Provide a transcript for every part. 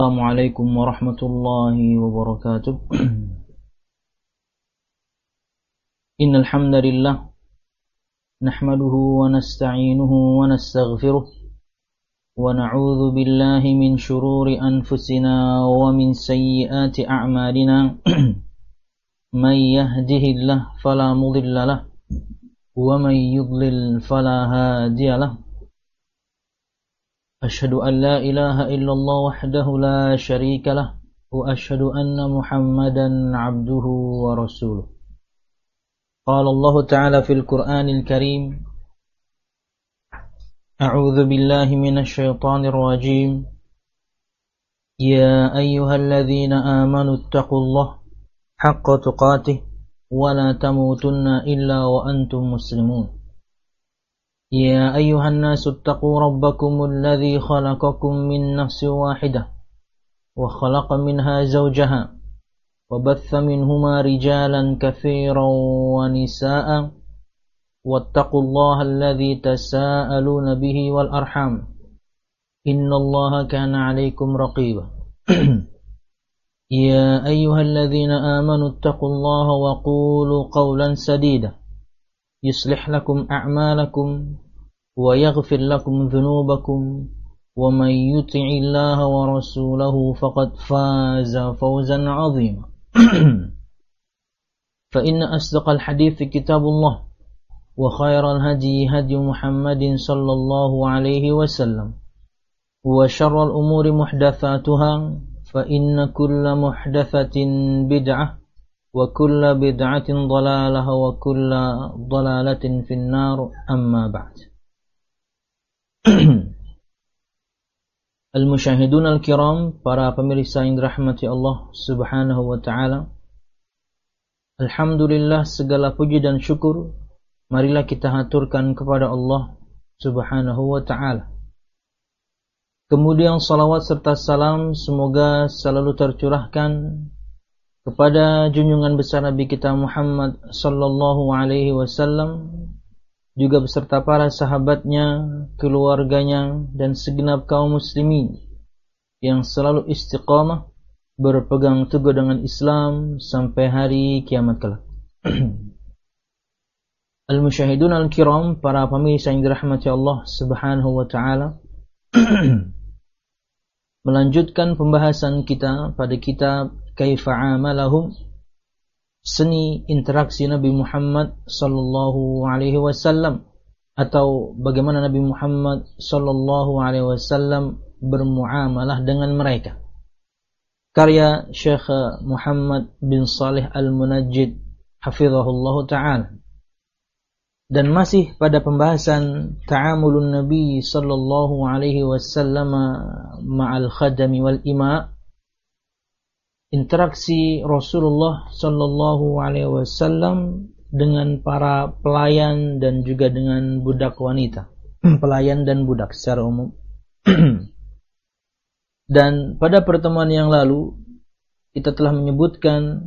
Assalamualaikum warahmatullahi wabarakatuh. Innal hamdalillah nahmaduhu wa nasta'inuhu wa nastaghfiruh wa na'udzu billahi min shururi anfusina wa min sayyiati a'malina. May yahdihillahu fala mudilla lahu wa may yudlil fala hadiya lahu. أشهد أن لا إله إلا الله وحده لا شريك له وأشهد أن محمدا عبده ورسوله. قال الله تعالى في القرآن الكريم: أعوذ بالله من الشيطان الرجيم. يا أيها الذين آمنوا اتقوا الله حق تقاته ولا تموتن إلا وأنتم مسلمون. يا أيها الناس اتقوا ربكم الذي خلقكم من نفس واحدة وخلق منها زوجها وبث منهما رجالا كثيرا ونساء واتقوا الله الذي تساءلون به والأرحام إن الله كان عليكم رقيبا. يا أيها الذين آمنوا اتقوا الله وقولوا قولا سديدا يصلح لكم أعمالكم ويغفر لكم ذنوبكم ومن يطع الله ورسوله فقد فاز فوزا عظيما. فإن أصدق الحديث كتاب الله وخير الهدي هدي محمد صلى الله عليه وسلم وشر الأمور محدثاتها فإن كل محدثة بدعة وكل بدعة ضلالة وكل ضلالة في النار أما بعد. Al-musyahidun al-kiram, para pemirsa yang dirahmati Allah subhanahu wa ta'ala, alhamdulillah, segala puji dan syukur marilah kita haturkan kepada Allah subhanahu wa ta'ala. Kemudian salawat serta salam semoga selalu tercurahkan kepada junjungan besar Nabi kita Muhammad sallallahu alaihi wasallam, juga beserta para sahabatnya, keluarganya, dan segenap kaum muslimin yang selalu istiqamah berpegang teguh dengan Islam sampai hari kiamat kelak. Al-musyahidun al-kiram, para pemirsa yang dirahmati Allah subhanahu wa ta'ala, melanjutkan pembahasan kita pada kitab Kaifa Amalahum, seni interaksi Nabi Muhammad sallallahu alaihi wasallam, atau bagaimana Nabi Muhammad sallallahu alaihi wasallam bermuamalah dengan mereka. Karya Syekh Muhammad bin Salih Al-Munajjid hafizahullah ta'ala. Dan masih pada pembahasan ta'amulun Nabi sallallahu alaihi wasallam ma'al khadami wal ima', interaksi Rasulullah sallallahu alaihi wasallam dengan para pelayan dan juga dengan budak wanita, pelayan dan budak secara umum. Dan pada pertemuan yang lalu kita telah menyebutkan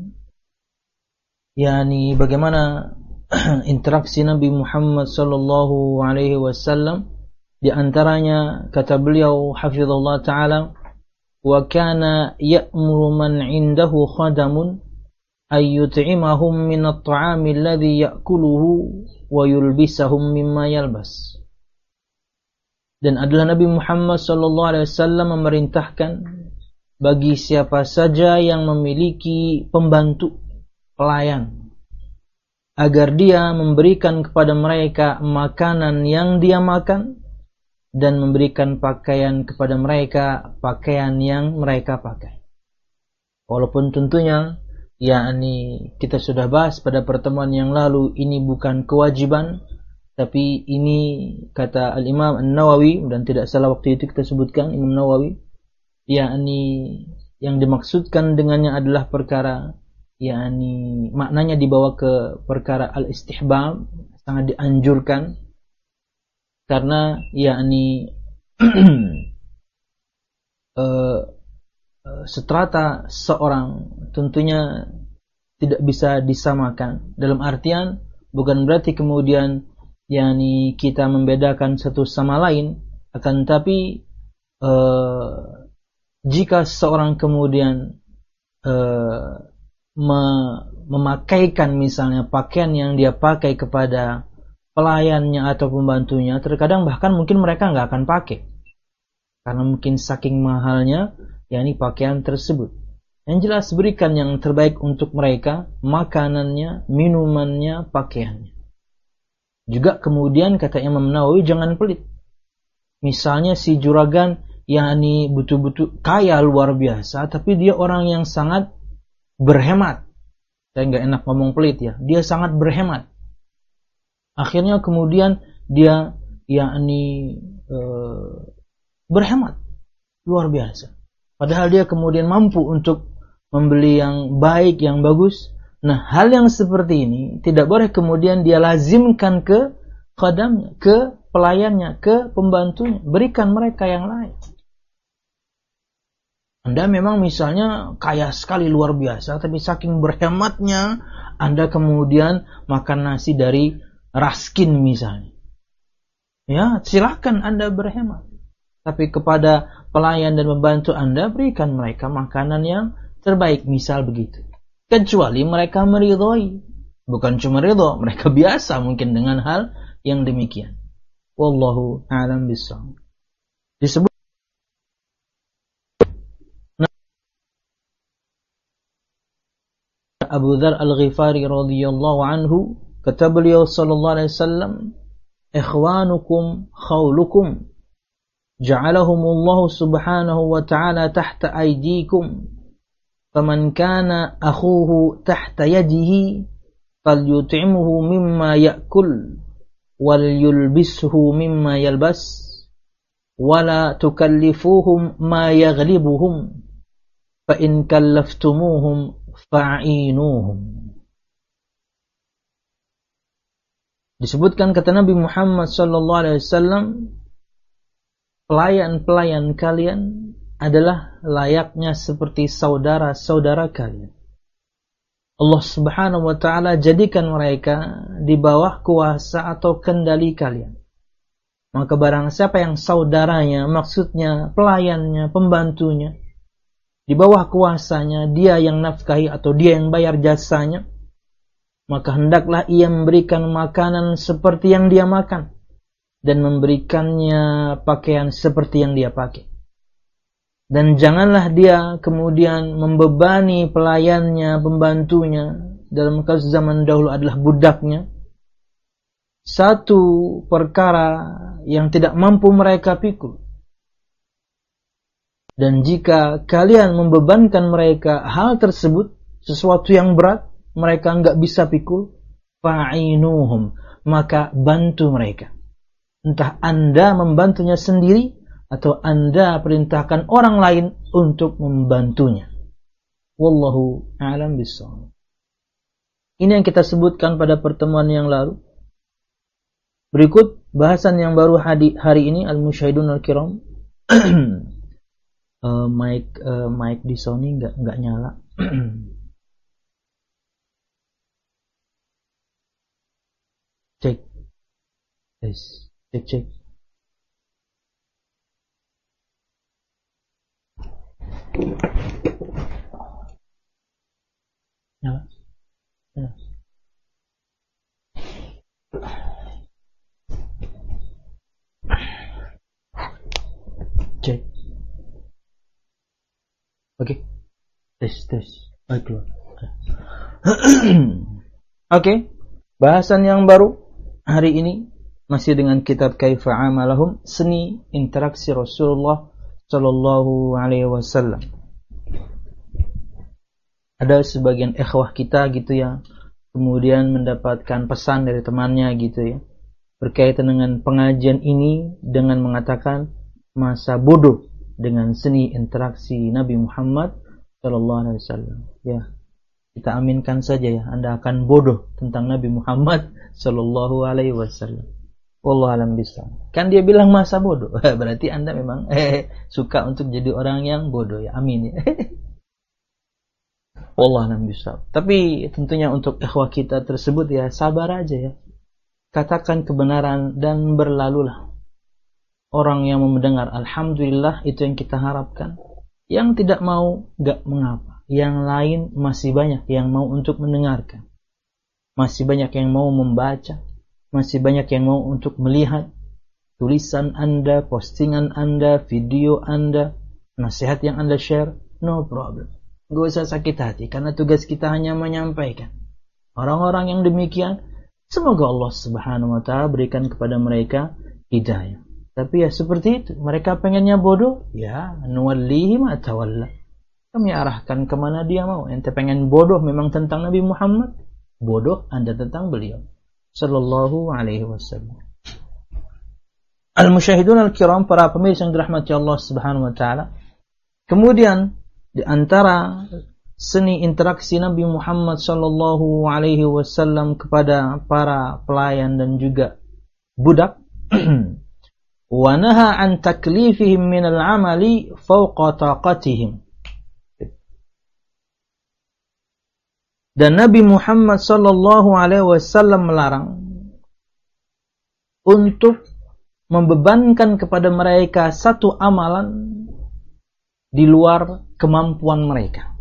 yakni bagaimana interaksi Nabi Muhammad sallallahu alaihi wasallam, di antaranya kata beliau hafizallahu taala, wa kana ya'muru man 'indahu khadamun ay yut'imahum min at-ta'ami alladhi ya'kuluhu wa yulbisahum mimma yalbas. Dan adalah Nabi Muhammad sallallahu alaihi wasallam memerintahkan bagi siapa saja yang memiliki pembantu, pelayan, agar dia memberikan kepada mereka makanan yang dia makan dan memberikan pakaian kepada mereka, pakaian yang mereka pakai. Walaupun tentunya yakni kita sudah bahas pada pertemuan yang lalu, ini bukan kewajiban, tapi ini kata Al-Imam An-Nawawi, dan tidak salah waktu itu kita sebutkan Imam Nawawi, yakni yang dimaksudkan dengannya adalah perkara yakni maknanya dibawa ke perkara al-istihbab, sangat dianjurkan. Karena yakni strata seorang tentunya tidak bisa disamakan. Dalam artian bukan berarti kemudian yakni kita membedakan satu sama lain, akan tapi jika seorang kemudian memakaikan misalnya pakaian yang dia pakai kepada pelayannya atau pembantunya, terkadang bahkan mungkin mereka nggak akan pakai karena mungkin saking mahalnya yakni pakaian tersebut. Yang jelas berikan yang terbaik untuk mereka, makanannya, minumannya, pakaiannya. Juga kemudian kata Imam Nawawi, jangan pelit. Misalnya si juragan yakni betul-betul kaya luar biasa, tapi dia orang yang sangat berhemat. Saya nggak enak ngomong pelit ya. Dia sangat berhemat. Akhirnya kemudian dia yakni berhemat luar biasa. Padahal dia kemudian mampu untuk membeli yang baik, yang bagus. Nah, hal yang seperti ini tidak boleh kemudian dia lazimkan ke khadamnya, ke pelayannya, ke pembantunya. Berikan mereka yang lain. Anda memang misalnya kaya sekali luar biasa, tapi saking berhematnya Anda kemudian makan nasi dari Raskin misalnya. Ya, silakan Anda berhemat. Tapi kepada pelayan dan pembantu Anda, berikan mereka makanan yang terbaik, misal begitu. Kecuali mereka meridhoi. Bukan cuma ridho, mereka biasa mungkin dengan hal yang demikian. Wallahu a'lam bishawab. Disebut Abu Dzar Al-Ghifari radhiyallahu anhu, kata beliau sallallahu alaihi wasallam, ikhwanukum khawlukum ja'alahumullahu subhanahu wa ta'ala tahta aydikum faman kana akhuhu tahta yadihi falyut'imhu mimma ya'kul wal yulbishu mimma yalbas wala tukallifuhum ma yaghlibuhum fa in kallaftumuhum fa'inuhum. Disebutkan kata Nabi Muhammad sallallahu alaihi wasallam, pelayan-pelayan kalian adalah layaknya seperti saudara-saudara kalian. Allah Subhanahu wa taala jadikan mereka di bawah kuasa atau kendali kalian. Maka barang siapa yang saudaranya, maksudnya pelayannya, pembantunya, di bawah kuasanya, dia yang nafkahi atau dia yang bayar jasanya, maka hendaklah ia memberikan makanan seperti yang dia makan dan memberikannya pakaian seperti yang dia pakai. Dan janganlah dia kemudian membebani pelayannya, pembantunya, dalam kasus zaman dahulu adalah budaknya, satu perkara yang tidak mampu mereka pikul. Dan jika kalian membebankan mereka hal tersebut, sesuatu yang berat, mereka enggak bisa pikul, fa'inuhum, maka bantu mereka. Entah Anda membantunya sendiri, atau Anda perintahkan orang lain untuk membantunya. Wallahu a'lam bishawab. Ini yang kita sebutkan pada pertemuan yang lalu. Berikut bahasan yang baru hari ini, al-musyahidun al-kiram. Mic di Sony enggak nyala. Cek. Yes, cek. Nyala. Ya. Cek. Oke. Tes. Baiklah. Oke. Bahasan yang baru hari ini masih dengan kitab Kaifa Amalahum, seni interaksi Rasulullah sallallahu alaihi wasallam. Ada sebagian ikhwah kita gitu ya, kemudian mendapatkan pesan dari temannya gitu ya, berkaitan dengan pengajian ini dengan mengatakan masa bodoh dengan seni interaksi Nabi Muhammad sallallahu alaihi wasallam. Ya, kita aminkan saja ya, Anda akan bodoh tentang Nabi Muhammad sallallahu alaihi wasallam. Wallahu a'lam bishawab. Kan dia bilang masa bodoh. Berarti Anda memang suka untuk jadi orang yang bodoh ya. Amin ya. Wallahu a'lam bishawab. Tapi tentunya untuk ikhwah kita tersebut ya, sabar aja ya. Katakan kebenaran dan berlalulah. Orang yang mendengar, alhamdulillah, itu yang kita harapkan. Yang tidak mau, gak mengapa. Yang lain masih banyak yang mau untuk mendengarkan. Masih banyak yang mau membaca. Masih banyak yang mau untuk melihat tulisan Anda, postingan Anda, video Anda, nasihat yang Anda share. No problem. Gak usah sakit hati, karena tugas kita hanya menyampaikan. Orang-orang yang demikian, semoga Allah Subhanahu wa Ta'ala berikan kepada mereka hidayah. Tapi ya seperti itu, mereka pengennya bodoh, ya nuwallihi ma tawalla. Kami arahkan kemana dia mau. Ente pengen bodoh memang tentang Nabi Muhammad, bodoh Anda tentang beliau sallallahu alaihi wasallam. Al-musyahidun al-kiram, para pemirsa yang dirahmati Allah Subhanahu wa Ta'ala. Kemudian di antara seni interaksi Nabi Muhammad sallallahu alaihi wasallam kepada para pelayan dan juga budak, wa naha an taklifihim min al-amali fawqa taqatihim. Dan Nabi Muhammad sallallahu alaihi wasallam melarang untuk membebankan kepada mereka satu amalan di luar kemampuan mereka.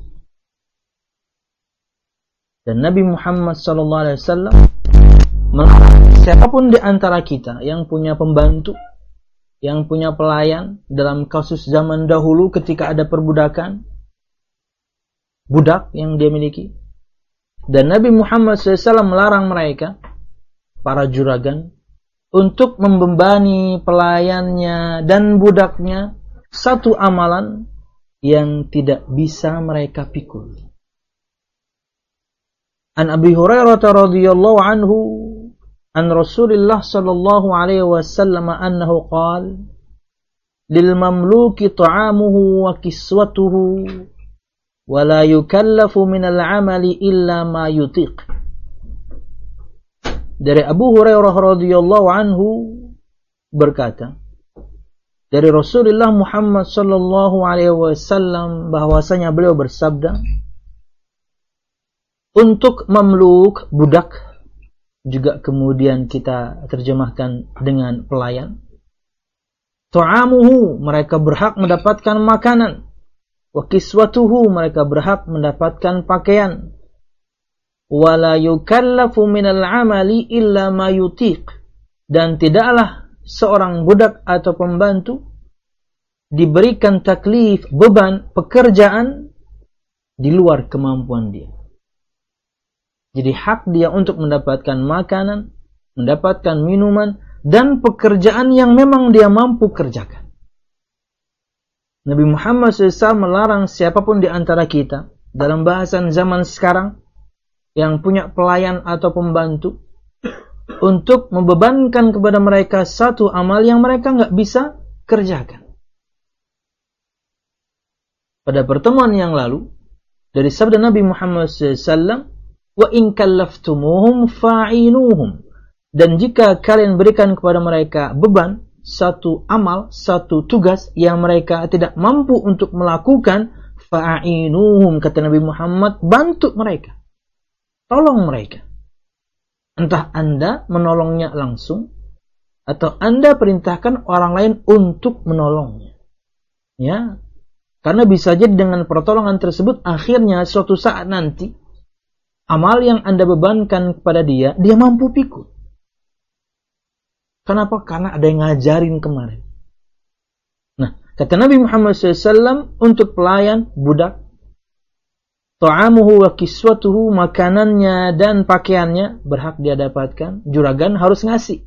Dan Nabi Muhammad sallallahu alaihi wasallam melarang siapapun di antara kita yang punya pembantu, yang punya pelayan, dalam kasus zaman dahulu ketika ada perbudakan, budak yang dia miliki. Dan Nabi Muhammad SAW melarang mereka, para juragan, untuk membebani pelayannya dan budaknya satu amalan yang tidak bisa mereka pikul. An Abi Hurairah radhiyallahu anhu an Rasulillah sallallahu alaihi wasallam annahu qala lil mamluki ta'amuhu wa kiswatuhu wa la yukallafu minal amali illa ma yutiq. Dari Abu Hurairah radhiyallahu anhu berkata, dari Rasulullah Muhammad sallallahu alaihi wasallam bahwasanya beliau bersabda, untuk mamluk, budak, juga kemudian kita terjemahkan dengan pelayan. Ta'amuhu, mereka berhak mendapatkan makanan. Wa kiswatuhu, mereka berhak mendapatkan pakaian. Wa la yukallafu minal amali illa ma yutiq. Dan tidaklah seorang budak atau pembantu diberikan taklif, beban, pekerjaan di luar kemampuan dia. Jadi hak dia untuk mendapatkan makanan, mendapatkan minuman, dan pekerjaan yang memang dia mampu kerjakan. Nabi Muhammad SAW melarang siapapun di antara kita, dalam bahasan zaman sekarang, yang punya pelayan atau pembantu, untuk membebankan kepada mereka satu amal yang mereka nggak bisa kerjakan. Pada pertemuan yang lalu, dari sabda Nabi Muhammad SAW, wa in kallaftumuhum fa'inuhum. Dan jika kalian berikan kepada mereka beban, satu amal, satu tugas yang mereka tidak mampu untuk melakukan, fa'inuhum, kata Nabi Muhammad, bantu mereka, tolong mereka. Entah Anda menolongnya langsung, atau Anda perintahkan orang lain untuk menolongnya. Ya, karena bisa jadi dengan pertolongan tersebut, akhirnya suatu saat nanti, amal yang Anda bebankan kepada dia, dia mampu pikul. Kenapa? Karena ada yang ngajarin kemarin. Nah, kata Nabi Muhammad SAW, untuk pelayan, budak, ta'amuhu wa kiswatuhu, makanannya dan pakaiannya, berhak dia dapatkan. Juragan harus ngasih.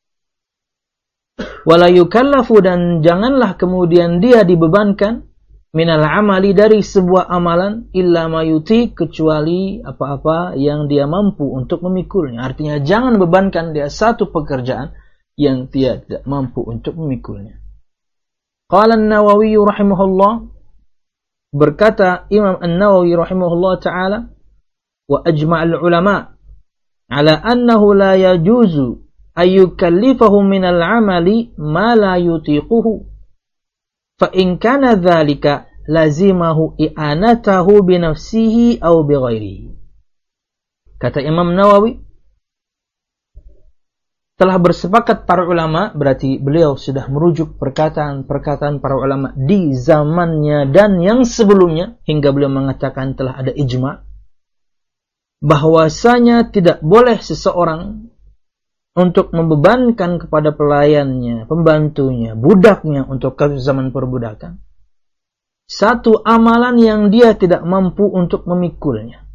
Wala yukallafu, dan janganlah kemudian dia dibebankan, minal amali, dari sebuah amalan, illa ma yuti, kecuali apa-apa yang dia mampu untuk memikulnya. Artinya jangan bebankan dia satu pekerjaan yang tidak mampu untuk memikulnya. Qala an-Nawawi rahimahullah, berkata Imam An-Nawawi rahimahullah ta'ala, wa ajma'al ulama ala annahu la yajuzu ayyukallifahu minal amali ma la yutiquhu, fa in kana dhalika lazimahu i'anatahu binafsihi aw bighairihi. Kata Imam Nawawi, telah bersepakat para ulama, berarti beliau sudah merujuk perkataan-perkataan para ulama di zamannya dan yang sebelumnya, hingga beliau mengatakan telah ada ijma' bahwasanya tidak boleh seseorang untuk membebankan kepada pelayannya, pembantunya, budaknya untuk kasus zaman perbudakan satu amalan yang dia tidak mampu untuk memikulnya.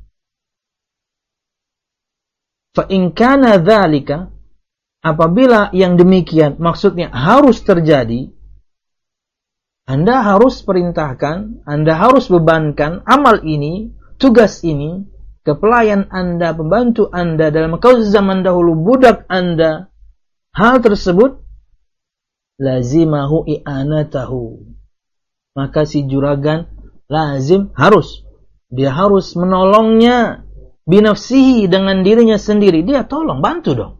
Fa in kana dzalika, apabila yang demikian maksudnya harus terjadi, Anda harus perintahkan, Anda harus bebankan amal ini, tugas ini ke pelayan Anda, pembantu Anda dalam kasus zaman dahulu, budak Anda. Hal tersebut lazimahu i'anatahu. Maka si juragan lazim dia harus menolongnya binafsihi, dengan dirinya sendiri. Dia tolong, bantu dong.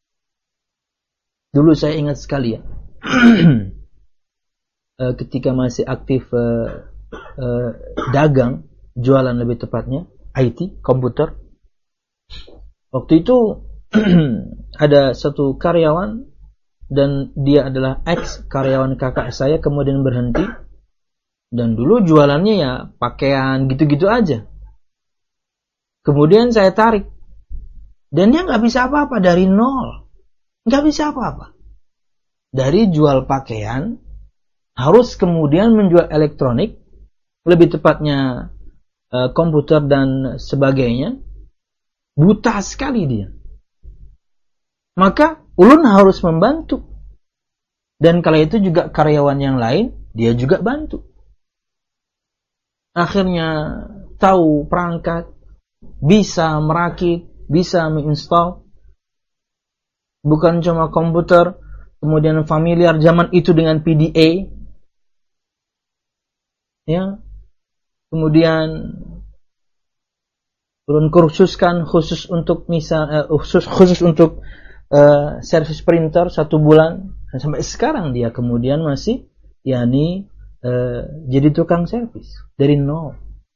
Dulu saya ingat sekali ya, ketika masih aktif dagang, jualan lebih tepatnya, IT, komputer. Waktu itu ada satu karyawan, dan dia adalah ex karyawan kakak saya, kemudian berhenti. Dan dulu jualannya ya pakaian gitu-gitu aja. Kemudian saya tarik, dan dia nggak bisa apa-apa, dari nol. Nggak bisa apa-apa. Dari jual pakaian, harus kemudian menjual elektronik, lebih tepatnya komputer dan sebagainya. Buta sekali dia. Maka ulun harus membantu. Dan kala itu juga karyawan yang lain, dia juga bantu. Akhirnya tahu perangkat, bisa merakit, bisa menginstal. Bukan cuma komputer, kemudian familiar zaman itu dengan PDA. Ya. Kemudian ulun kursuskan khusus untuk khusus untuk servis printer 1 bulan, dan sampai sekarang dia kemudian masih jadi tukang servis dari nol.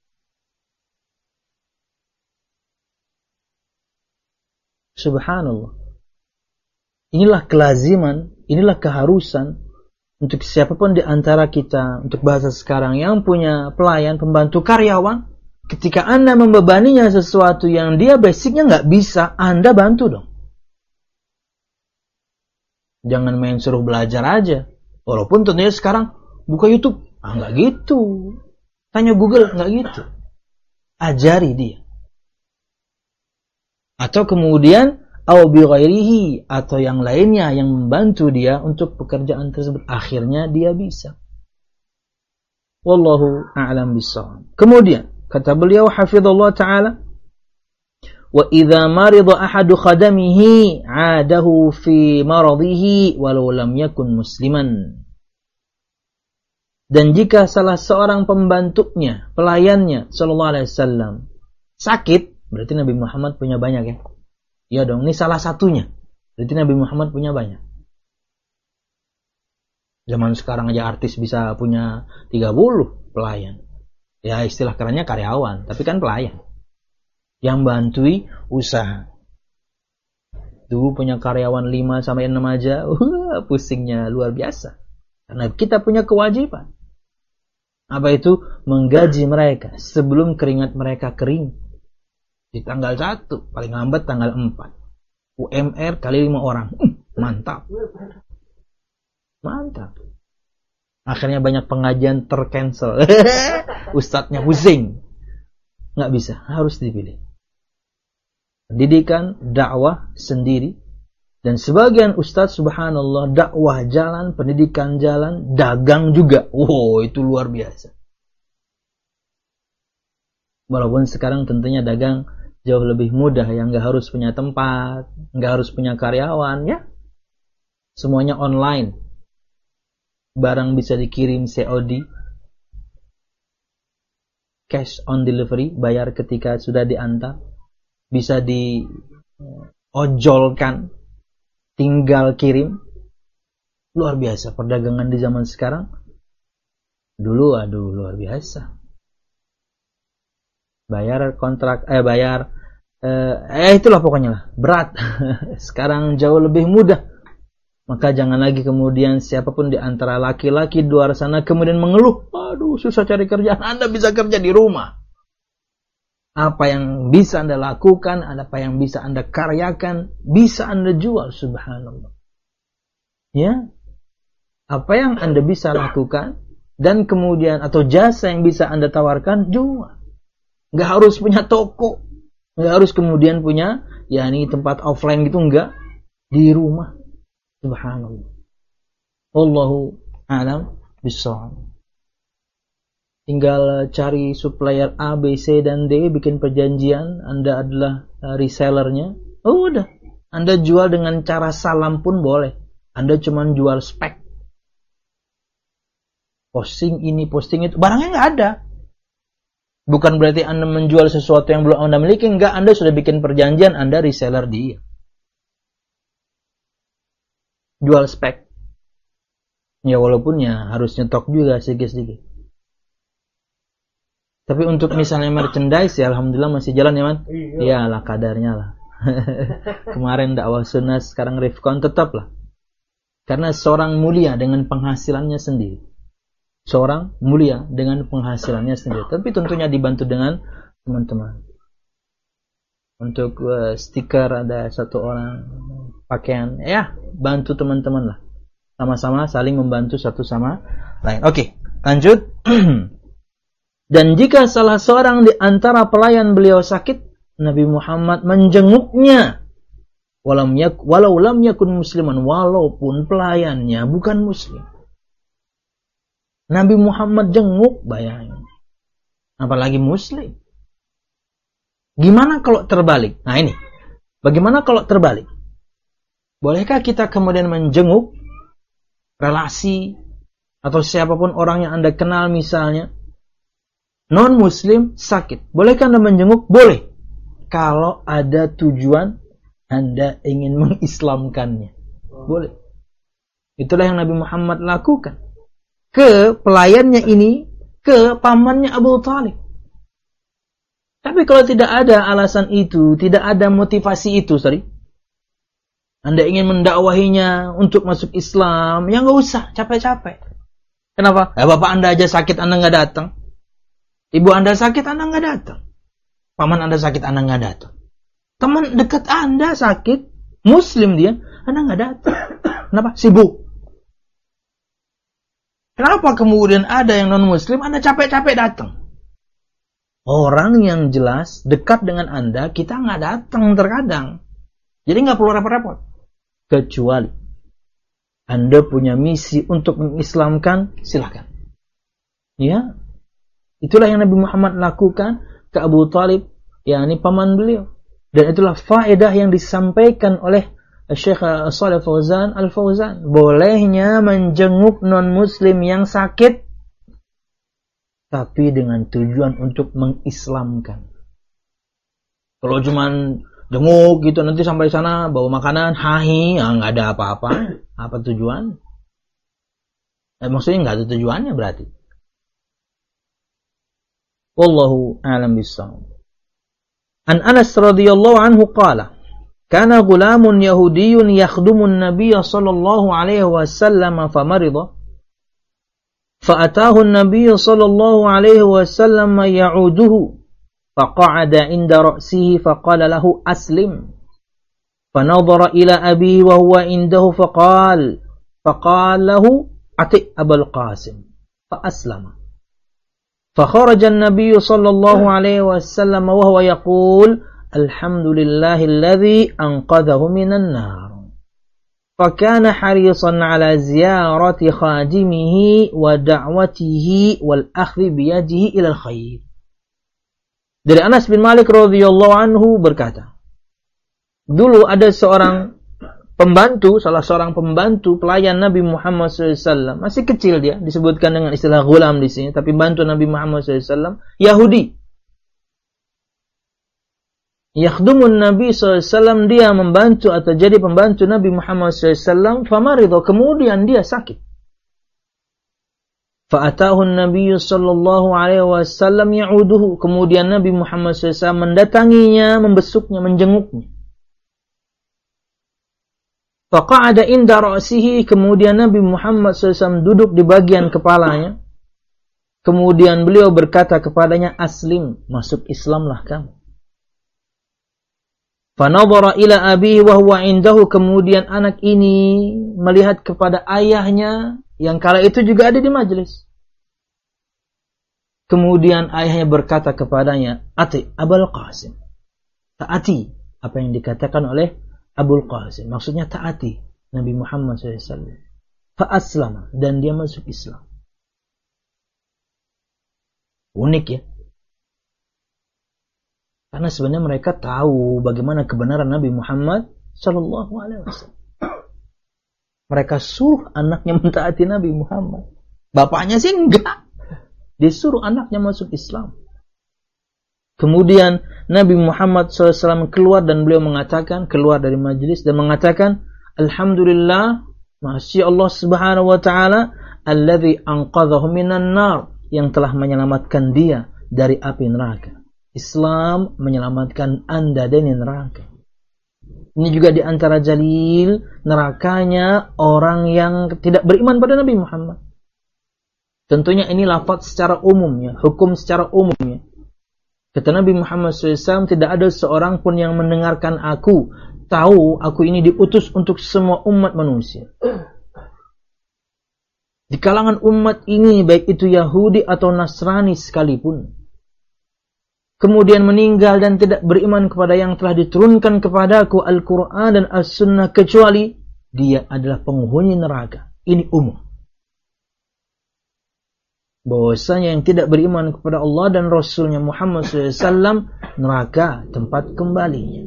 Subhanallah. Inilah kelaziman, inilah keharusan untuk siapapun di antara kita, untuk bahasa sekarang, yang punya pelayan, pembantu, karyawan. Ketika Anda membebaninya sesuatu yang dia basicnya nggak bisa, Anda bantu dong. Jangan main suruh belajar aja. Walaupun tentunya sekarang buka YouTube, nggak gitu. Tanya Google, nggak gitu. Ajari dia. Atau kemudian au bi ghairihi, atau yang lainnya yang membantu dia untuk pekerjaan tersebut, akhirnya dia bisa. Wallahu a'lam bissawab. Kemudian kata beliau hafizallahu taala, wa idza marida ahadu khadamihi 'adahu fi maradihi walau lam yakun musliman. Dan jika salah seorang pembantunya, pelayannya sallallahu alaihi wasallam sakit, berarti Nabi Muhammad punya banyak ya. Ya dong, ini salah satunya. Berarti Nabi Muhammad punya banyak. Zaman sekarang aja artis bisa punya 30 pelayan. Ya istilah kerennya karyawan, tapi kan pelayan. Yang bantui usaha. Dulu punya karyawan 5 sampai 6 aja, pusingnya luar biasa. Karena kita punya kewajiban. Apa itu? Menggaji mereka sebelum keringat mereka kering. Di tanggal 1, paling lambat tanggal 4. UMR kali 5 orang. Mantap. Mantap. Akhirnya banyak pengajian tercancel. Ustadznya pusing. Nggak bisa, harus dipilih. Pendidikan, dakwah sendiri. Dan sebagian ustadz, subhanallah, dakwah jalan, pendidikan jalan, dagang juga. Itu luar biasa. Walaupun sekarang tentunya dagang jauh lebih mudah, yang nggak harus punya tempat, nggak harus punya karyawan, ya. Semuanya online. Barang bisa dikirim COD, cash on delivery, bayar ketika sudah diantar, bisa diojolkan, tinggal kirim. Luar biasa perdagangan di zaman sekarang. Dulu luar biasa. Bayar itulah pokoknya lah, berat. Sekarang jauh lebih mudah. Maka jangan lagi kemudian siapapun di antara laki-laki di luar sana kemudian mengeluh, aduh susah cari kerjaan. Anda bisa kerja di rumah. Apa yang bisa Anda lakukan, apa yang bisa Anda karyakan, bisa Anda jual, subhanallah. Ya, apa yang Anda bisa lakukan, dan kemudian, atau jasa yang bisa Anda tawarkan, jual. Nggak harus punya toko, nggak harus kemudian punya, ya ini tempat offline gitu, enggak. Di rumah. Subhanallah. Wallahu a'lam bishawab. Tinggal cari supplier A, B, C, dan D, bikin perjanjian, Anda adalah resellernya. Oh udah, Anda jual dengan cara salam pun boleh. Anda cuma jual spek. Posting ini, posting itu, barangnya nggak ada. Bukan berarti Anda menjual sesuatu yang belum Anda miliki, enggak, Anda sudah bikin perjanjian, Anda reseller dia. Jual spek. Ya walaupun ya harus nyetok juga sedikit-sedikit. Tapi untuk misalnya merchandise ya alhamdulillah masih jalan ya man. Iya lah kadarnya lah. Kemarin dakwah sunnah, sekarang Rifkon tetap lah. Karena seorang mulia dengan penghasilannya sendiri. Seorang mulia dengan penghasilannya sendiri. Tapi tentunya dibantu dengan teman-teman. Untuk stiker ada satu orang, pakaian, ya bantu teman-teman lah. Sama-sama saling membantu satu sama lain. Oke, lanjut. Dan jika salah seorang di antara pelayan beliau sakit, Nabi Muhammad menjenguknya. Walau lam yakun musliman, walaupun pelayannya bukan muslim. Nabi Muhammad jenguk, bayangin. Apalagi muslim. Gimana kalau terbalik? Nah ini, bagaimana kalau terbalik? Bolehkah kita kemudian menjenguk relasi atau siapapun orang yang Anda kenal misalnya, non-muslim sakit? Bolehkah Anda menjenguk? Boleh. Kalau ada tujuan Anda ingin mengislamkannya. Boleh. Itulah yang Nabi Muhammad lakukan. Ke pelayannya ini, ke pamannya Abu Thalib. Tapi kalau tidak ada alasan itu, tidak ada motivasi itu, Anda ingin mendakwahinya untuk masuk Islam, ya nggak usah, capek-capek. Kenapa? Ya bapak Anda aja sakit, Anda nggak datang. Ibu Anda sakit, Anda nggak datang. Paman Anda sakit, Anda nggak datang. Teman dekat Anda sakit, Muslim dia, Anda nggak datang. Kenapa? Sibuk. Kenapa kemudian ada yang non-Muslim, Anda capek-capek datang? Orang yang jelas dekat dengan Anda, kita nggak datang terkadang. Jadi nggak perlu repot-repot. Kecuali Anda punya misi untuk mengislamkan, silakan. Ya, itulah yang Nabi Muhammad lakukan ke Abu Thalib, yakni paman beliau. Dan itulah faedah yang disampaikan oleh Syekh Shalih Fauzan Al-Fauzan. Bolehnya menjenguk non-Muslim yang sakit, tapi dengan tujuan untuk mengislamkan. Kalau cuman jenguk gitu, nanti sampai sana bawa makanan, hahi, nggak ada apa-apa. Apa tujuan? Maksudnya nggak ada tujuannya berarti. Wallahu a'lam bishawab. An Anas radhiyallahu anhu qala, kana ghulamun yahudiyyun yakhdumu an-nabiy sallallahu alaihi wasallam famarida. فأتاه النبي صلى الله عليه وسلم يعوده فقعد عند رأسه فقال له أسلم فنظر إلى أبيه وهو عنده فقال له أطع أبا القاسم فأسلم فخرج النبي صلى الله عليه وسلم وهو يقول الحمد لله الذي أنقذه من النار فكان حريصا على زيارة خادمه ودعوته والأخذ بيده إلى الخير. Dari Anas bin Malik radhiyallahu anhu berkata, dulu ada seorang pembantu, salah seorang pembantu pelayan Nabi Muhammad SAW, masih kecil dia, disebutkan dengan istilah ghulam di sini, tapi bantu Nabi Muhammad SAW, Yahudi. Yakhdumun Nabi SAW, dia membantu atau jadi pembantu Nabi Muhammad SAW, famaridho, kemudian dia sakit. Fa'atahu an-nabiy sallallahu alaihi wasallam ya'uduhu. Kemudian Nabi Muhammad SAW mendatanginya, membesuknya, menjenguknya. Faqa'ada inda ra'sihi. Kemudian Nabi Muhammad SAW duduk di bagian kepalanya. Kemudian beliau berkata kepadanya, aslim, masuk Islamlah kamu. Fanadhara ila abihi wa huwa indahu. Kemudian anak ini melihat kepada ayahnya yang kala itu juga ada di majelis. Kemudian ayahnya berkata kepadanya, ati Abul Qasim. Taati apa yang dikatakan oleh Abul Qasim. Maksudnya taati Nabi Muhammad SAW. Fa'aslama, dan dia masuk Islam. Unik ya. Karena sebenarnya mereka tahu bagaimana kebenaran Nabi Muhammad sallallahu alaihi wasallam. Mereka suruh anaknya mentaati Nabi Muhammad. Bapaknya sih enggak. Disuruh anaknya masuk Islam. Kemudian Nabi Muhammad SAW keluar dan beliau mengatakan, keluar dari majlis dan mengatakan, Alhamdulillah, Masya Allah Subhanahu wa Ta'ala, alladzi anqadhahu minan nar, yang telah menyelamatkan dia dari api neraka. Islam menyelamatkan Anda dari neraka. Ini juga di antara jalil nerakanya orang yang tidak beriman pada Nabi Muhammad. Tentunya ini lafaz secara umumnya, hukum secara umumnya. Kata Nabi Muhammad SAW, tidak ada seorang pun yang mendengarkan aku, tahu aku ini diutus untuk semua umat manusia. Di kalangan umat ini, baik itu Yahudi atau Nasrani sekalipun, kemudian meninggal dan tidak beriman kepada yang telah diturunkan kepadaku, Al-Quran dan As-Sunnah, kecuali dia adalah penghuni neraka. Ini umum. Bahwasanya yang tidak beriman kepada Allah dan Rasulnya Muhammad SAW, neraka tempat kembalinya.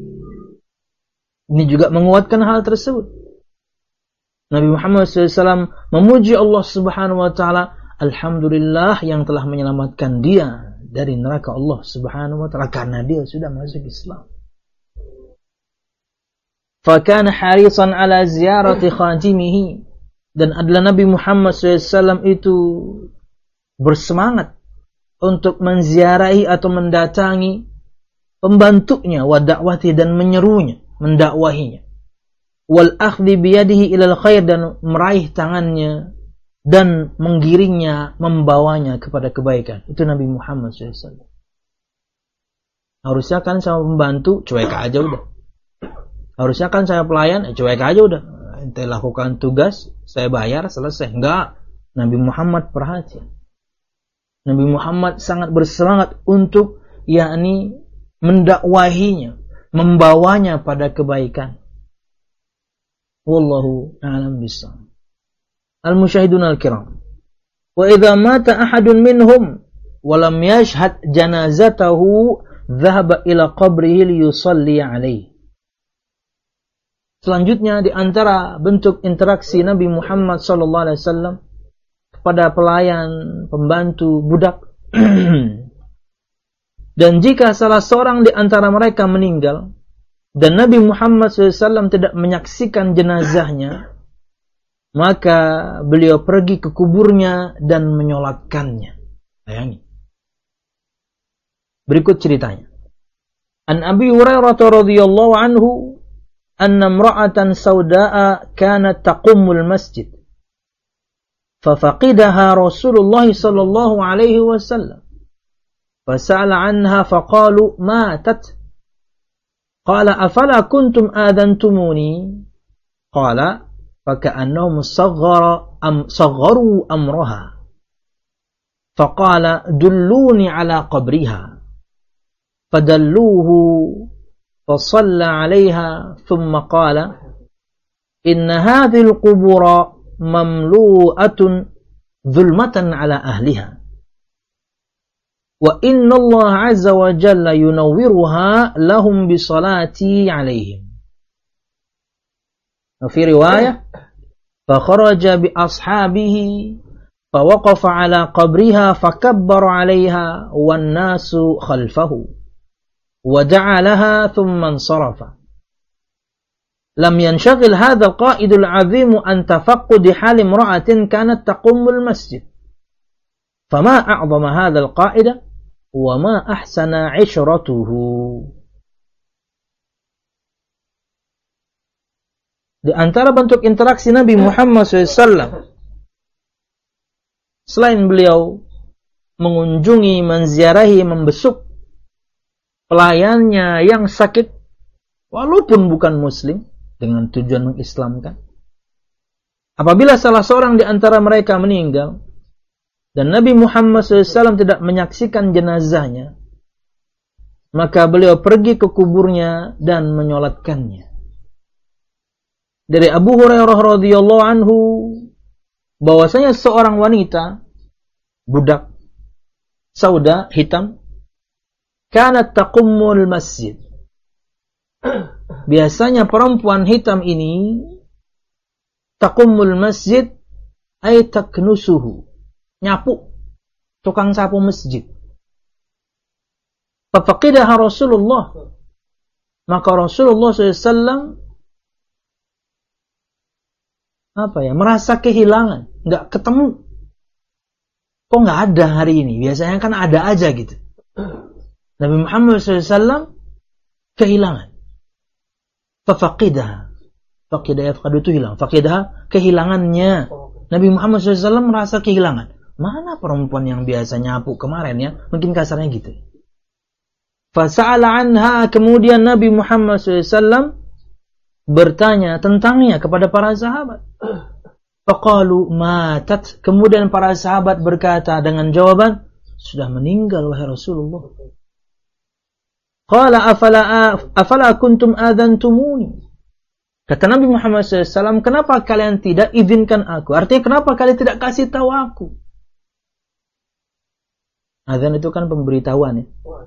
Ini juga menguatkan hal tersebut. Nabi Muhammad SAW memuji Allah Subhanahu wa Ta'ala, Alhamdulillah yang telah menyelamatkan dia dari neraka Allah Subhanahu wa Ta'ala karena dia sudah masuk Islam. Fakana harisan ala ziyarati khatimihi, dan adalah Nabi Muhammad SAW itu bersemangat untuk menziarahi atau mendatangi pembantunya, wa da'wati, dan menyerunya, mendakwahinya, wal akhdhi biyadihi ilal khair, dan meraih tangannya dan menggiringnya, membawanya kepada kebaikan. Itu Nabi Muhammad SAW. Harusnya kan sama pembantu cuek aja udah. Harusnya kan saya pelayan cuek aja udah. Ente lakukan tugas, saya bayar, selesai. Enggak. Nabi Muhammad perhatian. Nabi Muhammad sangat bersemangat untuk yakni mendakwahinya, membawanya pada kebaikan. Wallahu a'lam bishawab. Al-musyahidun al-kiram. Wa idza mata ahadun minhum wa lam yashhad janazatahu dhahaba ila qabrihi liyusalli alaihi. Selanjutnya di antara bentuk interaksi Nabi Muhammad sallallahu alaihi wasallam kepada pelayan, pembantu, budak. Dan jika salah seorang di antara mereka meninggal dan Nabi Muhammad SAW tidak menyaksikan jenazahnya, maka beliau pergi ke kuburnya dan menyolatkannya. Bayangin. Berikut ceritanya. An Abi Hurairah radhiyallahu anhu, anna imra'atan sauda'a kanat taqumul masjid. ففقدها رسول الله صلى الله عليه وسلم فسأل عنها فقالوا ماتت قال أفلا كنتم آذنتموني قال فكأنهم صغروا أمرها فقال دلوني على قبرها فدلوه فصلى عليها ثم قال إن هذه القبور mamlu'atun zulmatan ala ahliha wa inna Allah azza wa jalla yunawwiruha lahum bi salati alaihim. Wa fi riwayah fa kharaja bi ashabihi fa waqafa ala qabriha fa kabbara 'alayha wan nasu khalfahu wa da'a laha thumma insarafa. Lam yanshagil hadzal qa'idul 'azim an tafaqqudi hal imra'atin kanat taqumul masjid Fama a'zama hadzal qa'idah wa ma ahsana 'ishratuhu. Di antara bentuk interaksi Nabi Muhammad SAW, selain beliau mengunjungi, menziarahi, membesuk pelayannya yang sakit, walaupun bukan muslim, dengan tujuan mengislamkan. Apabila salah seorang di antara mereka meninggal, dan Nabi Muhammad SAW tidak menyaksikan jenazahnya, maka beliau pergi ke kuburnya dan menyolatkannya. Dari Abu Hurairah radhiyallahu anhu, bahwasanya seorang wanita, budak sauda hitam, kanat taqummul masjid. Biasanya perempuan hitam ini taqummul masjid ay taknusuhu, nyapu, tukang sapu masjid. Fafaqidaha Rasulullah, maka Rasulullah SAW merasa kehilangan, nggak ketemu. Kok nggak ada hari ini? Biasanya kan ada aja gitu. Nabi Muhammad SAW kehilangan. Fafaqidaha, faqidah yafqadu itu hilang. Faqidaha, kehilangannya. Nabi Muhammad SAW merasa kehilangan. Mana perempuan yang biasa nyapu kemarin ya? Mungkin kasarnya gitu. Fasa'ala anha, kemudian Nabi Muhammad SAW bertanya tentangnya kepada para sahabat. Faqalu matat, kemudian para sahabat berkata dengan jawaban, sudah meninggal wahai Rasulullah. Qala afala kuntum adzantumuni. Kata Nabi Muhammad SAW, kenapa kalian tidak izinkan aku? Artinya kenapa kalian tidak kasih tahu aku? Adzan itu kan pemberitahuan ya.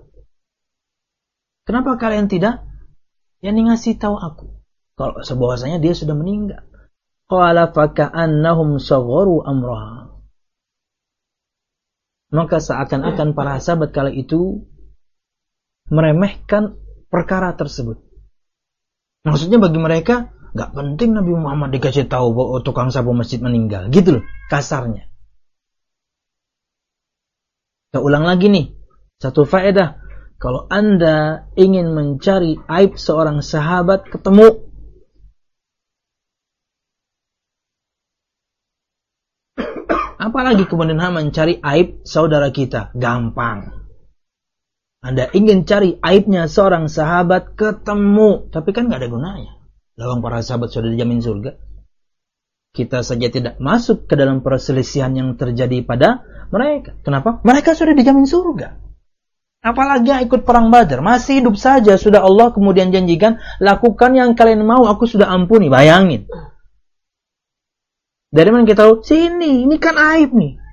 Kenapa kalian tidak ngasih tahu aku? Kalau sebahasanya dia sudah meninggal. Qala faka'annahum sagharu amraha. Maka seakan-akan para sahabat kala itu meremehkan perkara tersebut. Maksudnya bagi mereka nggak penting Nabi Muhammad dikasih tahu bahwa tukang sapu masjid meninggal, gitu loh kasarnya. Kita ulang lagi nih, satu faedah. Kalau Anda ingin mencari aib seorang sahabat, ketemu. Apalagi kemudian mencari aib saudara kita, gampang. Anda ingin cari aibnya seorang sahabat, ketemu. Tapi kan gak ada gunanya. Lawang para sahabat sudah dijamin surga. Kita saja tidak masuk ke dalam perselisihan yang terjadi pada mereka. Kenapa? Mereka sudah dijamin surga. Apalagi yang ikut perang Badar. Masih hidup saja sudah Allah kemudian janjikan, lakukan yang kalian mau, aku sudah ampuni. Bayangin. Dari mana kita tahu? Sini, ini kan aib nih.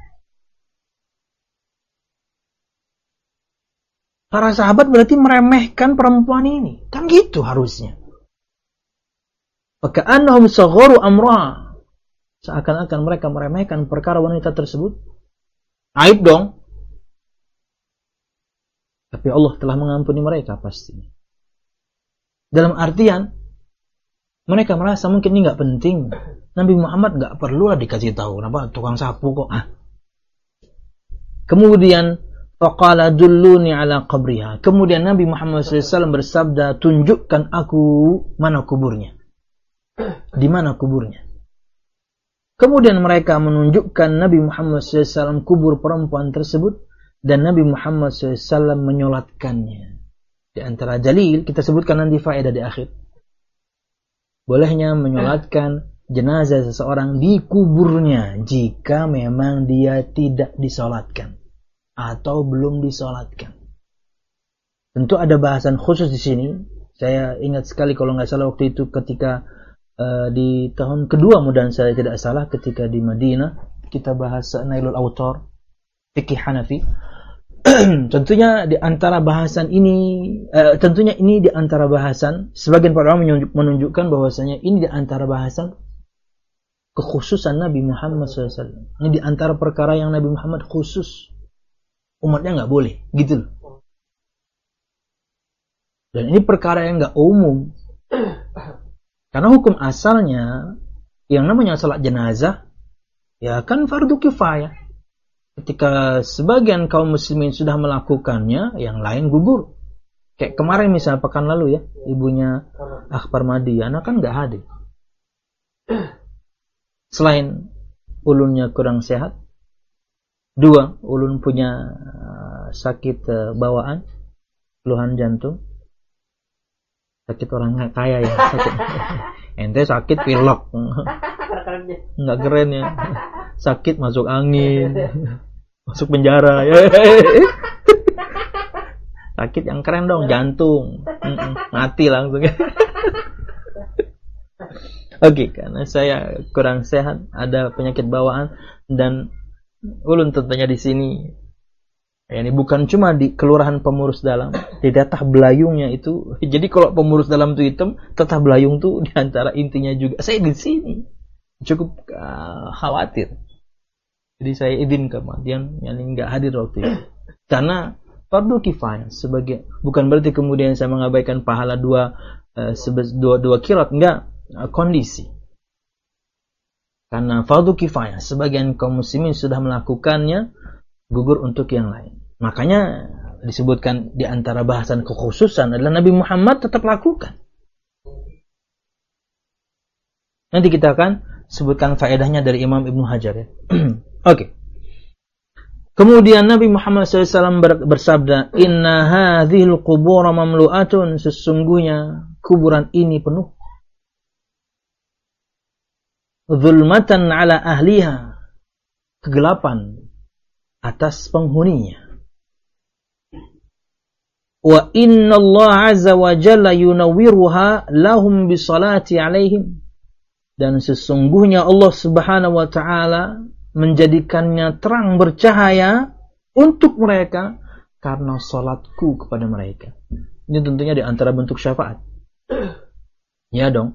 Para sahabat berarti meremehkan perempuan ini. Kan gitu harusnya. Faka'annahum sagharu amra. Seakan-akan mereka meremehkan perkara wanita tersebut. Aib dong. Tapi Allah telah mengampuni mereka pastinya. Dalam artian, mereka merasa mungkin ini gak penting. Nabi Muhammad gak perlulah dikasih tahu. Kenapa tukang sapu kok? Kemudian, faqala dulluni ala qabriha. Kemudian Nabi Muhammad SAW bersabda, tunjukkan aku mana kuburnya. Di mana kuburnya? Kemudian mereka menunjukkan Nabi Muhammad SAW kubur perempuan tersebut. Dan Nabi Muhammad SAW menyolatkannya. Di antara dalil, kita sebutkan nanti faedah di akhir. Bolehnya menyolatkan jenazah seseorang di kuburnya. Jika memang dia tidak disolatkan. Atau belum disolatkan. Tentu ada bahasan khusus di sini. Saya ingat sekali kalau nggak salah waktu itu ketika di tahun kedua mudah saya tidak salah ketika di Madinah kita bahas Nailul Autar fikih Hanafi. Tentunya di antara bahasan ini di antara bahasan sebagian para ulama menunjukkan bahwasanya ini di antara bahasan kekhususan Nabi Muhammad SAW. Ini di antara perkara yang Nabi Muhammad khusus. Umatnya nggak boleh, gitu loh. Dan ini perkara yang nggak umum. Karena hukum asalnya yang namanya salat jenazah ya kan fardu kifayah. ketika sebagian kaum muslimin sudah melakukannya, yang lain gugur. Kayak kemarin misalnya pekan lalu ya, ibunya Akhbar Madiana kan nggak hadir. Selain ulunnya kurang sehat, 2, ulun punya sakit bawaan, keluhan jantung, sakit orang kaya ya, sakit. Ente sakit pilek, nggak keren ya, sakit masuk angin, masuk penjara ya. Sakit yang keren dong, jantung, mati langsung. Oke, karena saya kurang sehat, ada penyakit bawaan, dan ulun tentunya di sini, ini bukan cuma di Kelurahan Pemurus Dalam, di Tatah Belayungnya itu. Jadi kalau Pemurus Dalam itu hitam, Tatah Belayung tuh di antara intinya juga. Saya di sini cukup khawatir. Jadi saya izin ke Madian yang nggak hadir waktu itu. Karena fardu kifayah sebagai, bukan berarti kemudian saya mengabaikan pahala dua kirat, enggak, kondisi. Karena fardu kifayah sebagian kaum muslimin sudah melakukannya, gugur untuk yang lain. Makanya disebutkan di antara bahasan kekhususan adalah Nabi Muhammad tetap lakukan. Nanti kita akan sebutkan faedahnya dari Imam Ibnu Hajar ya. Oke. Kemudian Nabi Muhammad SAW bersabda, Inna hadhil qubur mamlu'atun, sesungguhnya kuburan ini penuh. Zulmatan ala ahliha, kegelapan atas penghuninya. Wa inna Allah azza wa jalla yunawwiruha lahum bisalati alaihim, dan sesungguhnya Allah subhanahu wa ta'ala menjadikannya terang bercahaya untuk mereka karena salatku kepada mereka. Ini tentunya di antara bentuk syafaat. Ya dong.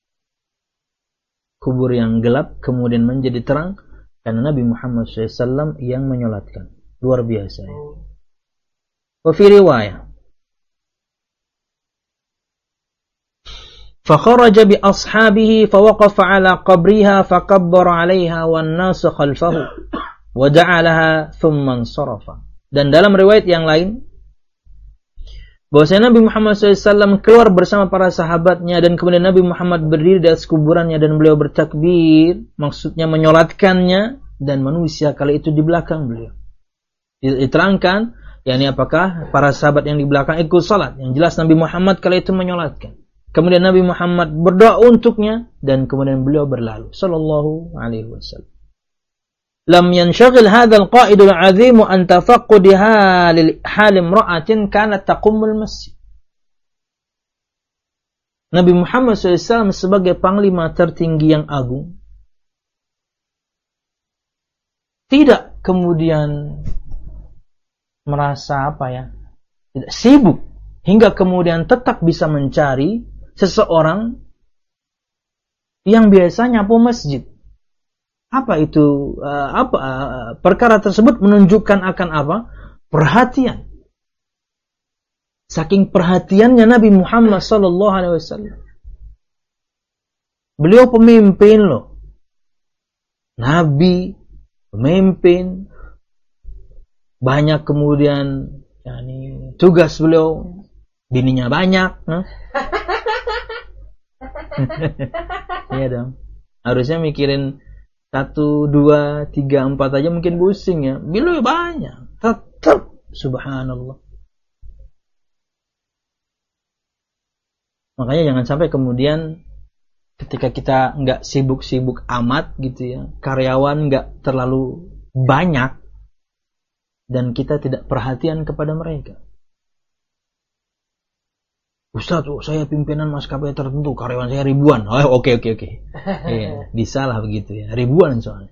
Kubur yang gelap kemudian menjadi terang karena Nabi Muhammad SAW yang menyolatkan. Luar biasa ya. Wa fi riwayah, فخرج بأصحابه فوقف على قبرها فكبر عليها والناس خلفه وجعلها ثم انصرف. Dan dalam riwayat yang lain, bahwasanya Nabi Muhammad SAW keluar bersama para sahabatnya, dan kemudian Nabi Muhammad berdiri di atas kuburannya dan beliau bertakbir, maksudnya menyolatkannya, dan manusia kala itu di belakang beliau. Diterangkan, yakni apakah para sahabat yang di belakang ikut salat. Yang jelas Nabi Muhammad kala itu menyolatkan. Kemudian Nabi Muhammad berdoa untuknya, dan kemudian beliau berlalu sallallahu alaihi wasallam. Lam yanshagil hadzal qa'idul 'azim an tafaqqudiha lil hal imra'atin kanat taqumul masjid. Nabi Muhammad SAW sebagai panglima tertinggi yang agung tidak kemudian merasa tidak sibuk hingga kemudian tetap bisa mencari seseorang yang biasa nyapu masjid. Apa itu? Perkara tersebut menunjukkan akan apa? Perhatian. Saking perhatiannya Nabi Muhammad sallallahu alaihi wasallam. Beliau pemimpin loh. Nabi, pemimpin. Banyak kemudian tugas beliau, bininya banyak. Iya dong. Harusnya mikirin 1, 2, 3, 4 aja mungkin pusing ya. Beliau banyak. Tetap subhanallah. Makanya jangan sampai kemudian ketika kita nggak sibuk-sibuk amat gitu ya, karyawan nggak terlalu banyak, dan kita tidak perhatian kepada mereka. Ustaz, saya pimpinan maskapai tertentu, karyawan saya ribuan. Oh, oke. Iya, bisa lah begitu ya. Ribuan soalnya.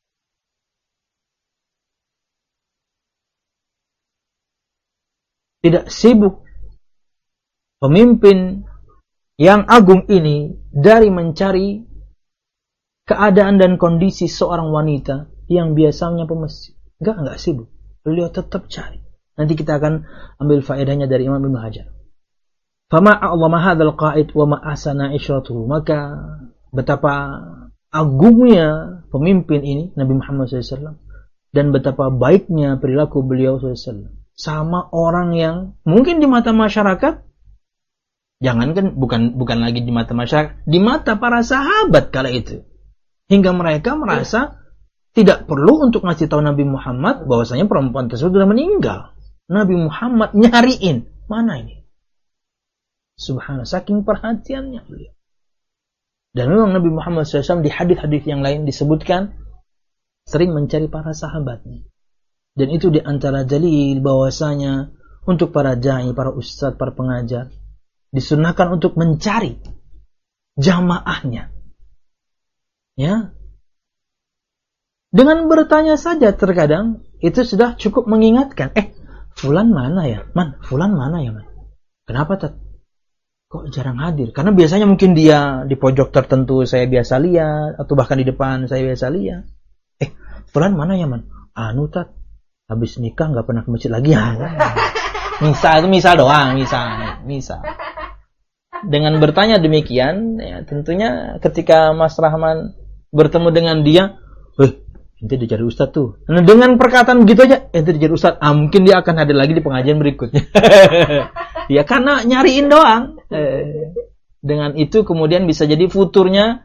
Tidak sibuk pemimpin yang agung ini dari mencari keadaan dan kondisi seorang wanita yang biasanya pemasjid. Enggak sibuk. Beliau tetap cari. Nanti kita akan ambil faedahnya dari Imam Ibnu Hajar. Fama a'zama hadzal qa'id wa ma ahsana isyratuhu. Maka betapa agungnya pemimpin ini Nabi Muhammad SAW, dan betapa baiknya perilaku beliau SAW sama orang yang mungkin di mata masyarakat, jangankan bukan lagi di mata masyarakat, di mata para sahabat kala itu, hingga mereka merasa tidak perlu untuk ngasih tahu Nabi Muhammad bahwasanya perempuan tersebut sudah meninggal. Nabi Muhammad nyariin, mana ini? Subhanallah, saking perhatiannya beliau. Dan memang Nabi Muhammad SAW di hadis-hadis yang lain disebutkan sering mencari para sahabatnya. Dan itu di antara dalil bahwasanya untuk para dai, para ustadz, para pengajar disunnahkan untuk mencari jamaahnya. Ya. Dengan bertanya saja terkadang itu sudah cukup mengingatkan. Fulan mana ya? Fulan mana ya, Man? Kenapa, Tat? Kok jarang hadir? Karena biasanya mungkin dia di pojok tertentu saya biasa lihat, atau bahkan di depan saya biasa lihat. Fulan mana ya, Man? Tat, habis nikah nggak pernah ke masjid lagi ya. Misal doang, misal. Dengan bertanya demikian, ya, tentunya ketika Mas Rahman bertemu dengan dia, ente dicari ustaz tuh. Nah, dengan perkataan begitu aja, ente dicari ustaz. Mungkin dia akan hadir lagi di pengajian berikutnya. Ya karena nyariin doang. Dengan itu kemudian bisa jadi futurnya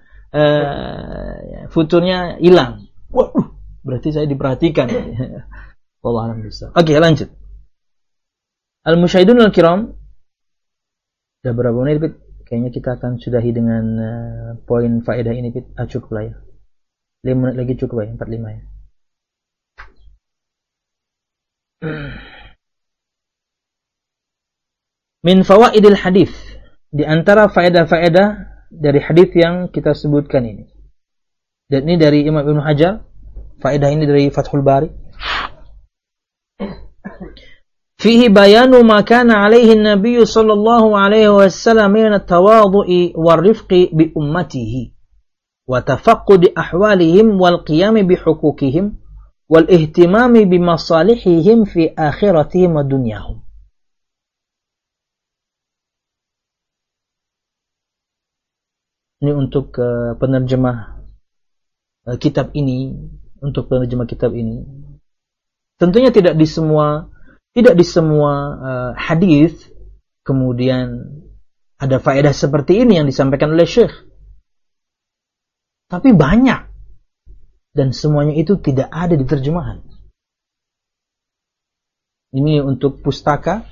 hilang. Waduh, berarti saya diperhatikan. Wallahu a'lam bishawab. Oke, lanjut. Al-musyahidun al-kiram. Sudah berapa menit, Pit? Kayaknya kita akan sudahi dengan poin faedah ini, Pit. Cukup lah ya. 5 menit lagi cukup ya, 45 ya. Min fawaidil hadis, di antara faedah-faedah dari hadis yang kita sebutkan ini. Dan ini dari Imam Ibnu Hajar, faedah ini dari Fathul Bari. Fihi bayanu ma kana alaihi an-nabiy sallallahu alaihi wasallam min at-tawadhu'i war-rifqi bi ummatihi wa tafaqqudi ahwalihim wal qiyam bi huquqihim wal ihtimam bi masalihihim fi akhiratihim wa dunyahum. Ini untuk penerjemah kitab ini, tentunya tidak di semua hadis kemudian ada faedah seperti ini yang disampaikan oleh Syekh. Tapi banyak, dan semuanya itu tidak ada di terjemahan. Ini untuk pustaka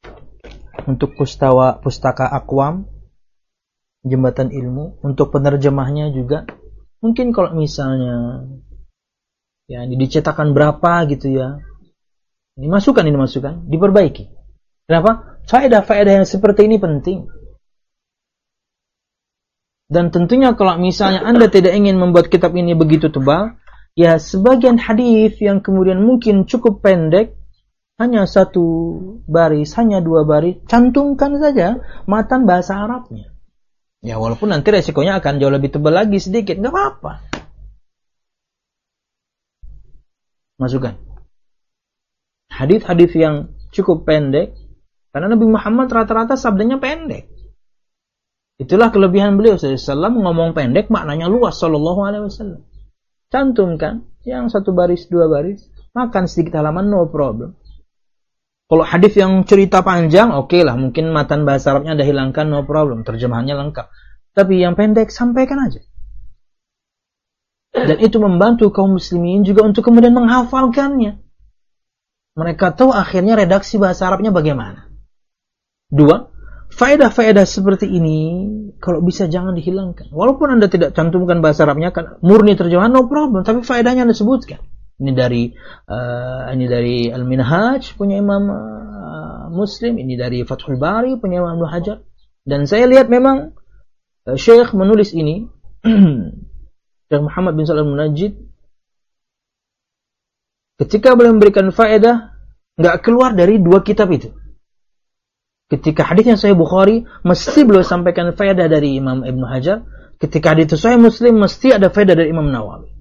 Aqwam, Jembatan Ilmu, untuk penerjemahnya juga. Mungkin kalau misalnya ya dicetakan berapa gitu ya, ini masukan, diperbaiki. Kenapa? Faedah-faedah yang seperti ini penting. Dan tentunya kalau misalnya Anda tidak ingin membuat kitab ini begitu tebal, ya sebagian hadis yang kemudian mungkin cukup pendek, hanya 1 baris, hanya 2 baris, cantumkan saja matan bahasa Arabnya. Ya walaupun nanti resikonya akan jauh lebih tebal lagi sedikit, nggak apa-apa. Masukkan hadis-hadis yang cukup pendek, karena Nabi Muhammad rata-rata sabdanya pendek. Itulah kelebihan beliau SAW, ngomong pendek maknanya luas sallallahu alaihi wasallam. Cantumkan yang 1 baris, 2 baris, makan sedikit halaman, no problem. Kalau hadis yang cerita panjang, oke lah, mungkin matan bahasa Arabnya Anda hilangkan, no problem, terjemahannya lengkap. Tapi yang pendek, sampaikan aja. Dan itu membantu kaum muslimin juga untuk kemudian menghafalkannya. Mereka tahu akhirnya redaksi bahasa Arabnya bagaimana. 2, faedah-faedah seperti ini kalau bisa jangan dihilangkan. Walaupun Anda tidak cantumkan bahasa Arabnya, kan murni terjemahan, no problem, tapi faedahnya Anda sebutkan. Ini dari Al-Minhaj punya Imam Muslim, ini dari Fathul Bari punya Imam Ibnu Hajar. Dan saya lihat memang Syekh menulis ini, Syekh Muhammad bin Shalih Al-Munajjid, ketika beliau memberikan faedah, nggak keluar dari 2 kitab itu. Ketika hadisnya Sahih Bukhari, mesti beliau sampaikan faedah dari Imam Ibnu Hajar. Ketika hadis itu Sahih Muslim, mesti ada faedah dari Imam Nawawi.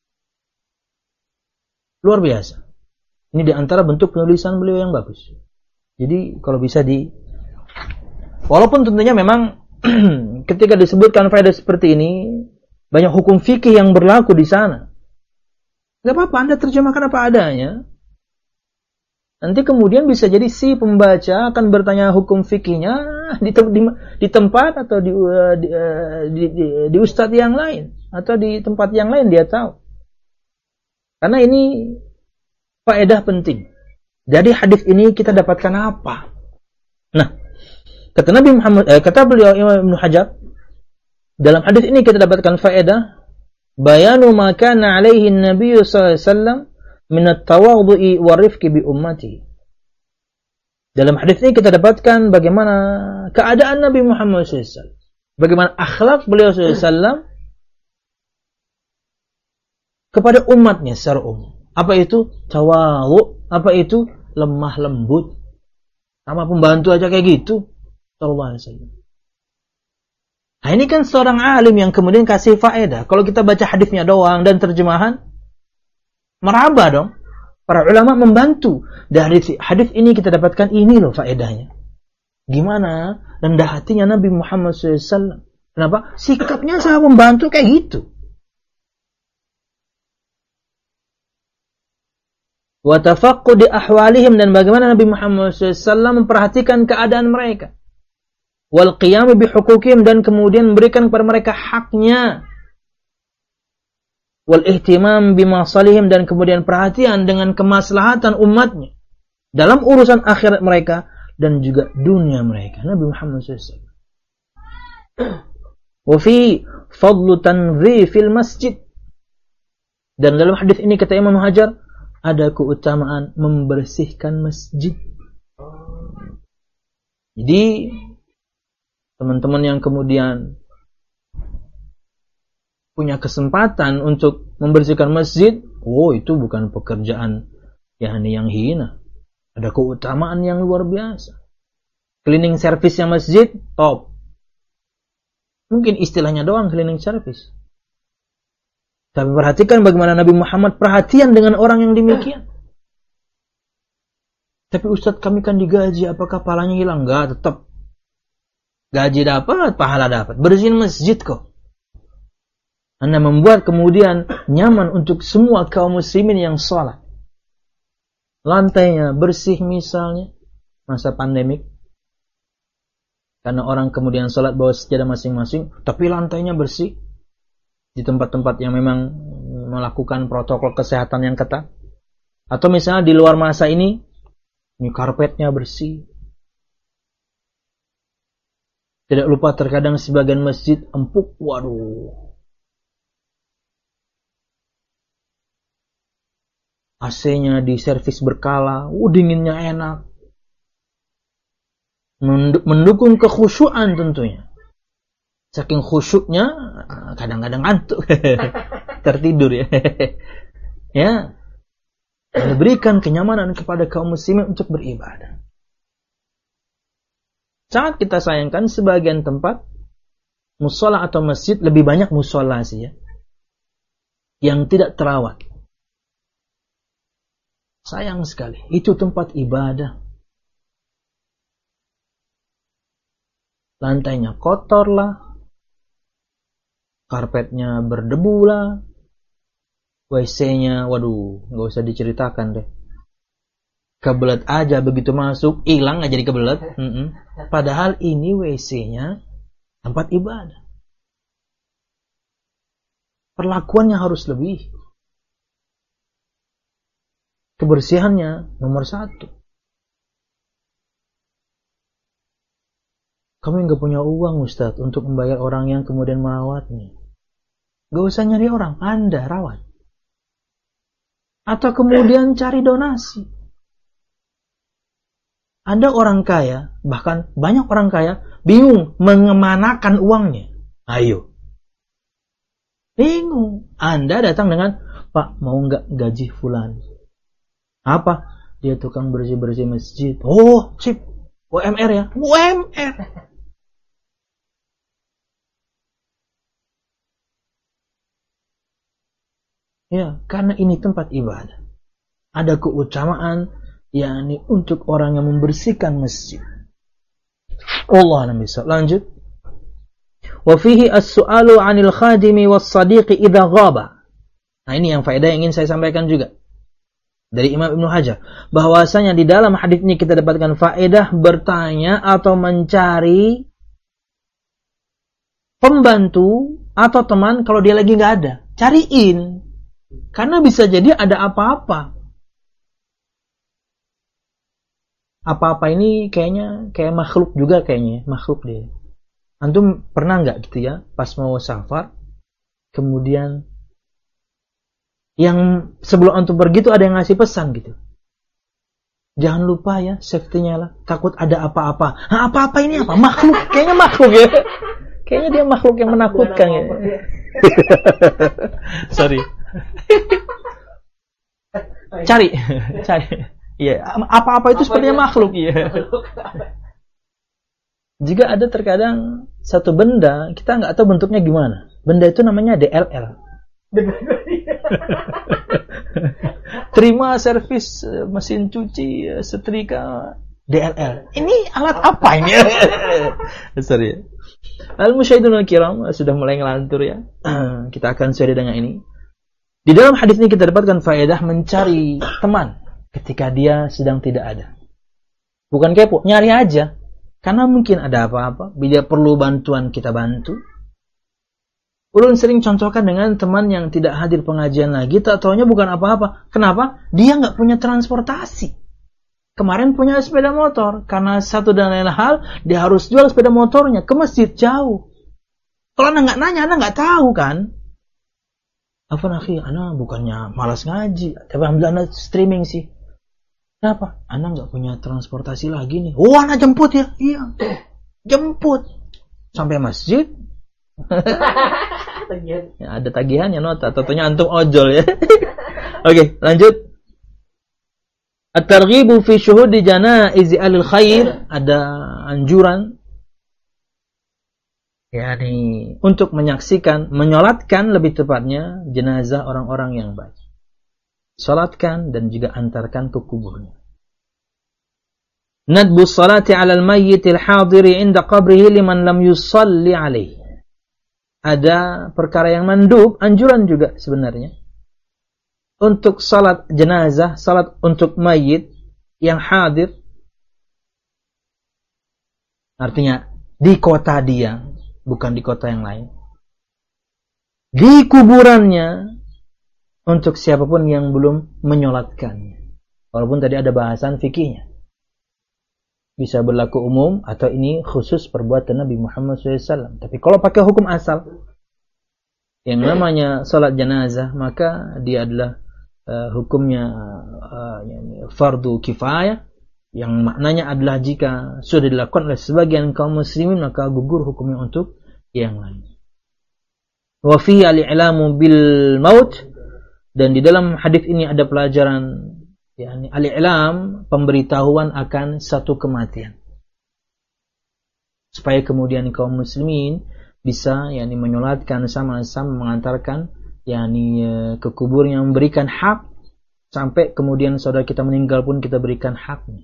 Luar biasa. Ini di antara bentuk penulisan beliau yang bagus. Jadi kalau bisa walaupun tentunya memang ketika disebutkan faedah seperti ini, banyak hukum fikih yang berlaku di sana. Gak apa-apa, Anda terjemahkan apa adanya. Nanti kemudian bisa jadi si pembaca akan bertanya hukum fikihnya di tempat atau di ustadz yang lain atau di tempat yang lain dia tahu. Karena ini faedah penting. Jadi hadis ini kita dapatkan apa? Nah, kata Nabi Muhammad, kata beliau Imam Ibnu Hajar, dalam hadis ini kita dapatkan faedah bayanu ma kana alaihi an-nabiy sallallahu alaihi wasallam min at-tawadhu'i wa rifqi bi ummati. Dalam hadis ini kita dapatkan bagaimana keadaan Nabi Muhammad SAW, bagaimana akhlak beliau SAW kepada umatnya secara umum. Apa itu tawadhu? Apa itu lemah lembut? Sama pembantu aja kayak gitu. Sallallahu alaihi wasallam. Nah, ini kan seorang alim yang kemudian kasih faedah. Kalau kita baca hadisnya doang dan terjemahan, meraba dong. Para ulama membantu. Dari hadis ini kita dapatkan ini loh faedahnya. Gimana rendah hatinya Nabi Muhammad SAW. Kenapa? Sikapnya sangat membantu kayak gitu. Wa tafaqqudi ahwalihim, dan bagaimana Nabi Muhammad SAW memperhatikan keadaan mereka. Wal qiyam bi huquqihim, dan kemudian memberikan kepada mereka haknya. Wal ihtimam bima salihim, dan kemudian perhatian dengan kemaslahatan umatnya dalam urusan akhirat mereka dan juga dunia mereka. Nabi Muhammad SAW. Wa fi fadlu tanzifil masjid, dan dalam hadis ini kata Imam Hajar ada keutamaan membersihkan masjid. Jadi teman-teman yang kemudian punya kesempatan untuk membersihkan masjid, itu bukan pekerjaan yang hina. Ada keutamaan yang luar biasa. Cleaning service yang masjid, top. Mungkin istilahnya doang cleaning service. Tapi perhatikan bagaimana Nabi Muhammad perhatian dengan orang yang demikian. Tapi Ustadz, kami kan digaji, apakah pahalanya hilang? Enggak, tetap. Gaji dapat, pahala dapat. Bersihin masjid kok. Anda membuat kemudian nyaman untuk semua kaum muslimin yang sholat. Lantainya bersih misalnya, masa pandemik. Karena orang kemudian sholat bawa sejadah masing-masing, tapi lantainya bersih. Di tempat-tempat yang memang melakukan protokol kesehatan yang ketat. Atau misalnya di luar masa ini karpetnya bersih. Tidak lupa terkadang sebagian masjid empuk, waduh. AC-nya diservis berkala, dinginnya enak. Mendukung kekhusyuan tentunya. Saking khusyuknya, kadang-kadang ngantuk. Tertidur ya. Ya. Memberikan kenyamanan kepada kaum muslimin untuk beribadah. Sangat kita sayangkan sebagian tempat, musola atau masjid, lebih banyak musola sih ya, yang tidak terawat. Sayang sekali. Itu tempat ibadah. Lantainya kotor lah. Karpetnya berdebu lah. WC-nya, nggak usah diceritakan deh. Kebelet aja begitu masuk, hilang nggak jadi kebelet. Padahal ini WC-nya tempat ibadah. Perlakuannya harus lebih. Kebersihannya nomor 1. Kamu nggak punya uang Ustadz untuk membayar orang yang kemudian merawatnya. Gak usah nyari orang, Anda rawat. Atau kemudian cari donasi. Ada orang kaya, bahkan banyak orang kaya, bingung mengemanakan uangnya. Ayo. Bingung. Anda datang dengan, Pak, mau nggak gaji fulan? Apa? Dia tukang bersih-bersih masjid. Oh, sip. UMR ya? UMR. Ya, karena ini tempat ibadah. Ada keutamaan yakni untuk orang yang membersihkan masjid. Allah bisa. Lanjut. Wa fihi as-su'alu 'anil khadimi was-sadiqi idza ghaba. Nah, ini yang faedah yang ingin saya sampaikan juga dari Imam Ibnu Hajar, bahwasanya di dalam hadis ini kita dapatkan faedah bertanya atau mencari pembantu atau teman kalau dia lagi nggak ada. Cariin, karena bisa jadi ada apa-apa. Apa-apa ini kayaknya kayak makhluk juga kayaknya, makhluk dia. Antum pernah nggak gitu ya, pas mau safar, kemudian yang sebelum antum pergi itu ada yang ngasih pesan gitu. Jangan lupa ya, safety-nya lah. Takut ada apa-apa. Nah, apa-apa ini apa? Makhluk. Kayaknya makhluk ya. Kayaknya dia makhluk yang menakutkan ya. Sorry. Cari. Iya, apa-apa itu sepertinya makhluk ya. Jika ada terkadang satu benda, kita nggak tahu bentuknya gimana. Benda itu namanya DLL. Terima servis mesin cuci, setrika, DLL. Ini alat apa ini? Sorry. Al-musyahidun al-kiram, sudah mulai ngelantur ya. Kita akan sesuai dengan ini. Di dalam hadis ini kita dapatkan faedah mencari teman ketika dia sedang tidak ada. Bukan kepo, nyari aja. Karena mungkin ada apa-apa, bila perlu bantuan kita bantu. Ulun sering contohkan dengan teman yang tidak hadir pengajian lagi, tak taunya bukan apa-apa. Kenapa? Dia nggak punya transportasi. Kemarin punya sepeda motor, karena satu dan lain hal, dia harus jual sepeda motornya ke masjid jauh. Kalau anda nggak nanya, anda nggak tahu kan? Apa nakhi? Anda bukannya malas ngaji, tapi alhamdulillah anda streaming sih. Kenapa? Anda nggak punya transportasi lagi nih. Oh, anda jemput ya? Iya, jemput sampai masjid. Ya, ada tagihannya nota, tentunya antum ojol ya. Oke, lanjut. At-targhibu fi syuhudi janaiz alil khair, ada anjuran yakni untuk menyaksikan, menyolatkan lebih tepatnya jenazah orang-orang yang baik. Salatkan dan juga antarkan ke kuburnya. Nadbu salati 'alal mayyitil hadiri 'inda qabrihi liman lam yusalli 'alaihi. Ada perkara yang mandub, anjuran juga sebenarnya. Untuk salat jenazah, salat untuk mayit yang hadir. Artinya di kota dia, bukan di kota yang lain. Di kuburannya, untuk siapapun yang belum menyolatkannya. Walaupun tadi ada bahasan fikihnya. Bisa berlaku umum atau ini khusus perbuatan Nabi Muhammad SAW. Tapi kalau pakai hukum asal yang namanya salat jenazah, maka dia adalah hukumnya fardu kifayah, yang maknanya adalah jika sudah dilakukan oleh sebagian kaum muslimin maka gugur hukumnya untuk yang lain. Wa fi al-i'lamu bil maut, dan di dalam hadis ini ada pelajaran yakni al-i'lam, pemberitahuan akan satu kematian. Supaya kemudian kaum muslimin bisa yakni menyolatkan sama-sama, mengantarkan yakni ke kuburnya, memberikan hak, sampai kemudian saudara kita meninggal pun kita berikan haknya.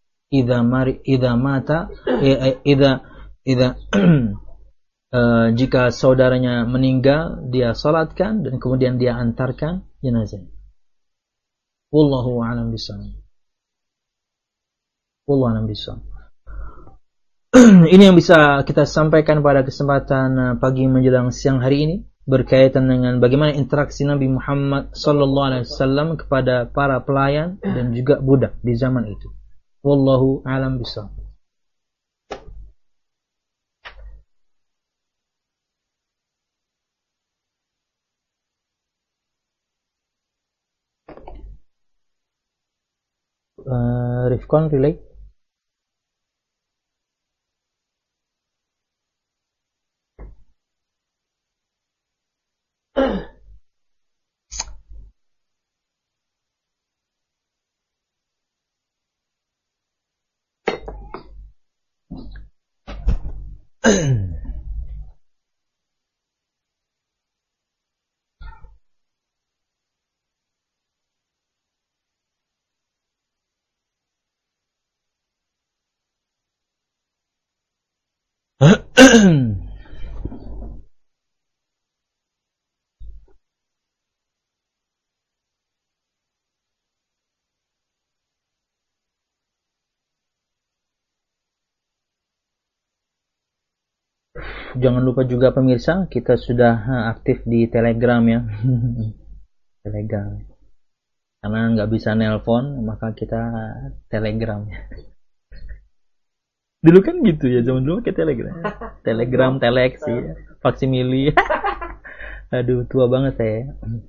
Jika saudaranya meninggal, dia salatkan dan kemudian dia antarkan jenazahnya. Wallahu a'lam bishawab. Wallahu a'lam bishawab. Ini yang bisa kita sampaikan pada kesempatan pagi menjelang siang hari ini, berkaitan dengan bagaimana interaksi Nabi Muhammad sallallahu alaihi wasallam kepada para pelayan dan juga budak di zaman itu. Wallahu a'lam bishawab. Rifkon relate. Jangan lupa juga pemirsa, kita sudah aktif di Telegram ya. Telegram. Karena nggak bisa nelpon, maka kita Telegram. Dulu kan gitu ya, zaman dulu pakai Telegram. Telegram, Telex ya, faksimili. Aduh, tua banget saya.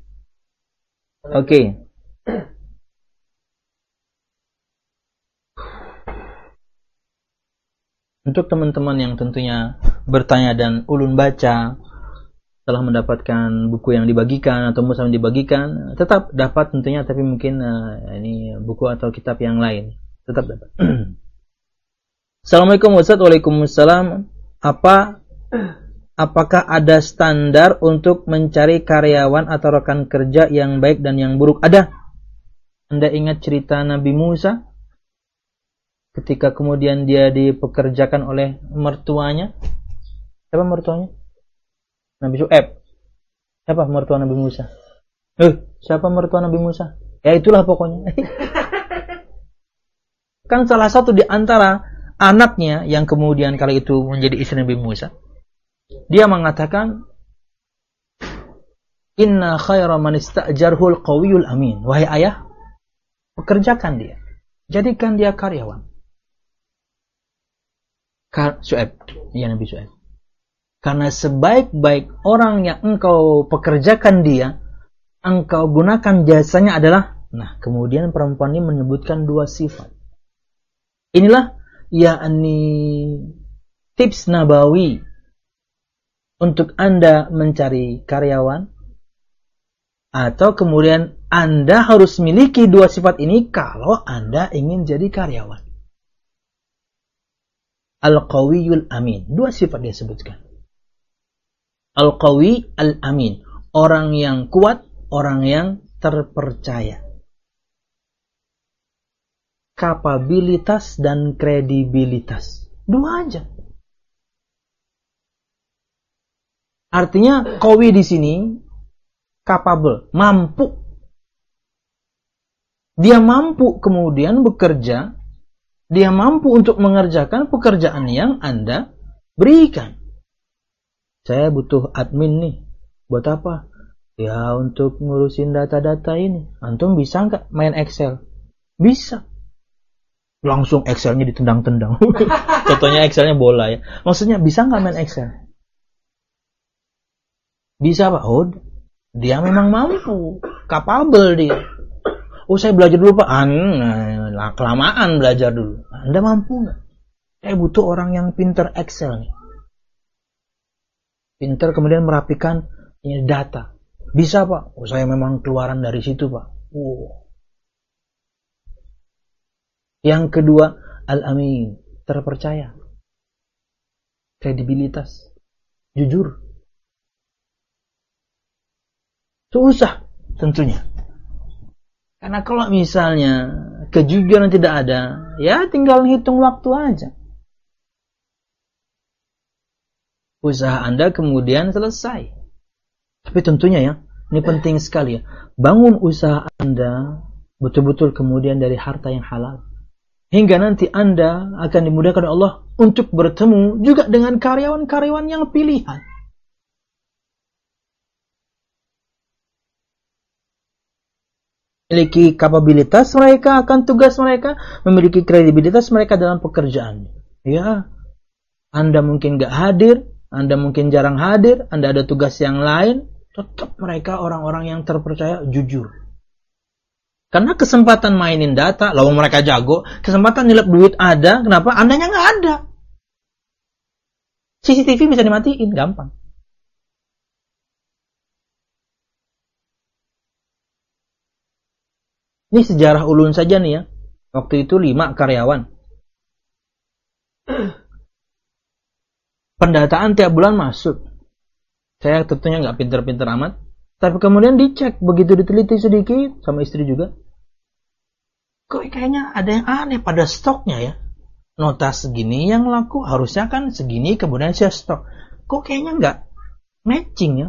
Oke. Untuk teman-teman yang tentunya bertanya dan ulun baca, telah mendapatkan buku yang dibagikan atau mushaf yang dibagikan, tetap dapat tentunya, tapi mungkin ini buku atau kitab yang lain tetap dapat. Assalamualaikum Ustaz. Waalaikumsalam. Apakah ada standar untuk mencari karyawan atau rekan kerja yang baik dan yang buruk? Ada. Anda ingat cerita Nabi Musa ketika kemudian dia dipekerjakan oleh mertuanya? Siapa mertuanya? Nabi Syu'aib. Siapa mertua Nabi Musa? Siapa mertua Nabi Musa? Ya itulah pokoknya. Kan salah satu di antara anaknya yang kemudian kali itu menjadi istri Nabi Musa, dia mengatakan, Inna khaira man ista'jarhul qawiyul amin. Wahai ayah, pekerjakan dia, jadikan dia karyawan. Syu'aib, ya Nabi Syu'aib. Karena sebaik-baik orang yang engkau pekerjakan dia, engkau gunakan jasanya adalah, nah kemudian perempuan ini menyebutkan dua sifat. Inilah yakni tips nabawi untuk Anda mencari karyawan, atau kemudian Anda harus miliki dua sifat ini kalau Anda ingin jadi karyawan. Al-Qawiyul Amin. Dua sifat dia sebutkan. Al-Qawi, Al-Amin. Orang yang kuat, orang yang terpercaya. Kapabilitas dan kredibilitas. Dua aja. Artinya Qawi di sini capable, mampu. Dia mampu kemudian bekerja, dia mampu untuk mengerjakan pekerjaan yang Anda berikan. Saya butuh admin nih. Buat apa? Ya untuk ngurusin data-data ini. Antum bisa nggak main Excel? Bisa. Langsung Excelnya ditendang-tendang. Contohnya Excelnya bola ya. Maksudnya bisa nggak main Excel? Bisa Pak. Oh, dia memang mampu. Capable dia. Oh saya belajar dulu Pak. Kelamaan belajar dulu. Anda mampu nggak? Saya butuh orang yang pinter Excel nih. Pinter kemudian merapikan data. Bisa Pak. Oh, saya memang keluaran dari situ Pak. Yang kedua, Al-Amin. Terpercaya. Kredibilitas. Jujur. Susah tentunya. Karena kalau misalnya kejujuran tidak ada, ya tinggal hitung waktu aja. Usaha Anda kemudian selesai. Tapi tentunya ya, ini penting sekali ya. Bangun usaha Anda betul-betul kemudian dari harta yang halal. Hingga nanti Anda akan dimudahkan oleh Allah untuk bertemu juga dengan karyawan-karyawan yang pilihan. Memiliki kapabilitas mereka akan tugas mereka, memiliki kredibilitas mereka dalam pekerjaan. Ya, Anda mungkin gak hadir, Anda mungkin jarang hadir, Anda ada tugas yang lain, tetap mereka orang-orang yang terpercaya, jujur. Karena kesempatan mainin data, lalu mereka jago, kesempatan nyelip duit ada, kenapa? Andanya gak ada. CCTV bisa dimatiin, gampang. Ini sejarah ulun saja nih ya. Waktu itu 5 karyawan. Pendataan tiap bulan masuk. Saya tentunya nggak pinter-pinter amat. Tapi kemudian dicek, begitu diteliti sedikit, sama istri juga. Kok kayaknya ada yang aneh pada stoknya ya. Nota segini yang laku, harusnya kan segini kemudian saya stok. Kok kayaknya nggak matching ya.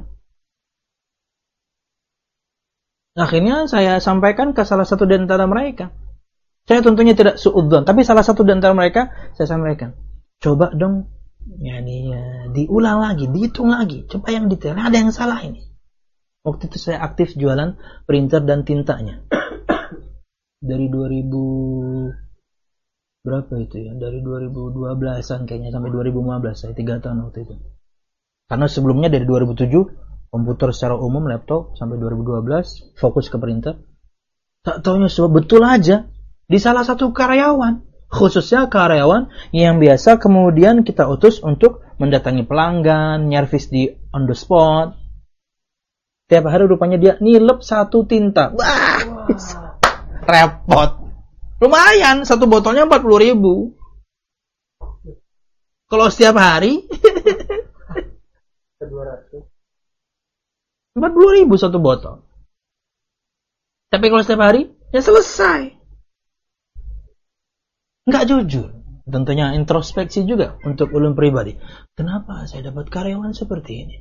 Akhirnya saya sampaikan ke salah satu di antara mereka. Saya tentunya tidak suudzon, tapi salah satu di antara mereka saya sampaikan. Coba dong diulang lagi, dihitung lagi, coba yang detail, ada yang salah ini. Waktu itu saya aktif jualan printer dan tintanya. Dari 2000 berapa itu ya? Dari 2012-an kayaknya sampai 2015, saya 3 tahun waktu itu. Karena sebelumnya dari 2007 komputer secara umum, laptop, sampai 2012 fokus ke printer. Tak taunya sebab betul aja di salah satu karyawan, khususnya karyawan yang biasa kemudian kita utus untuk mendatangi pelanggan, nyervis di on the spot. Tiap hari rupanya dia nilep 1 tinta. Wah, repot. Lumayan, 1 botolnya 40.000. Kalau setiap hari 40.000 1 botol. Tapi kalau setiap hari, ya selesai. Nggak jujur. Tentunya introspeksi juga untuk ulun pribadi. Kenapa saya dapat karyawan seperti ini?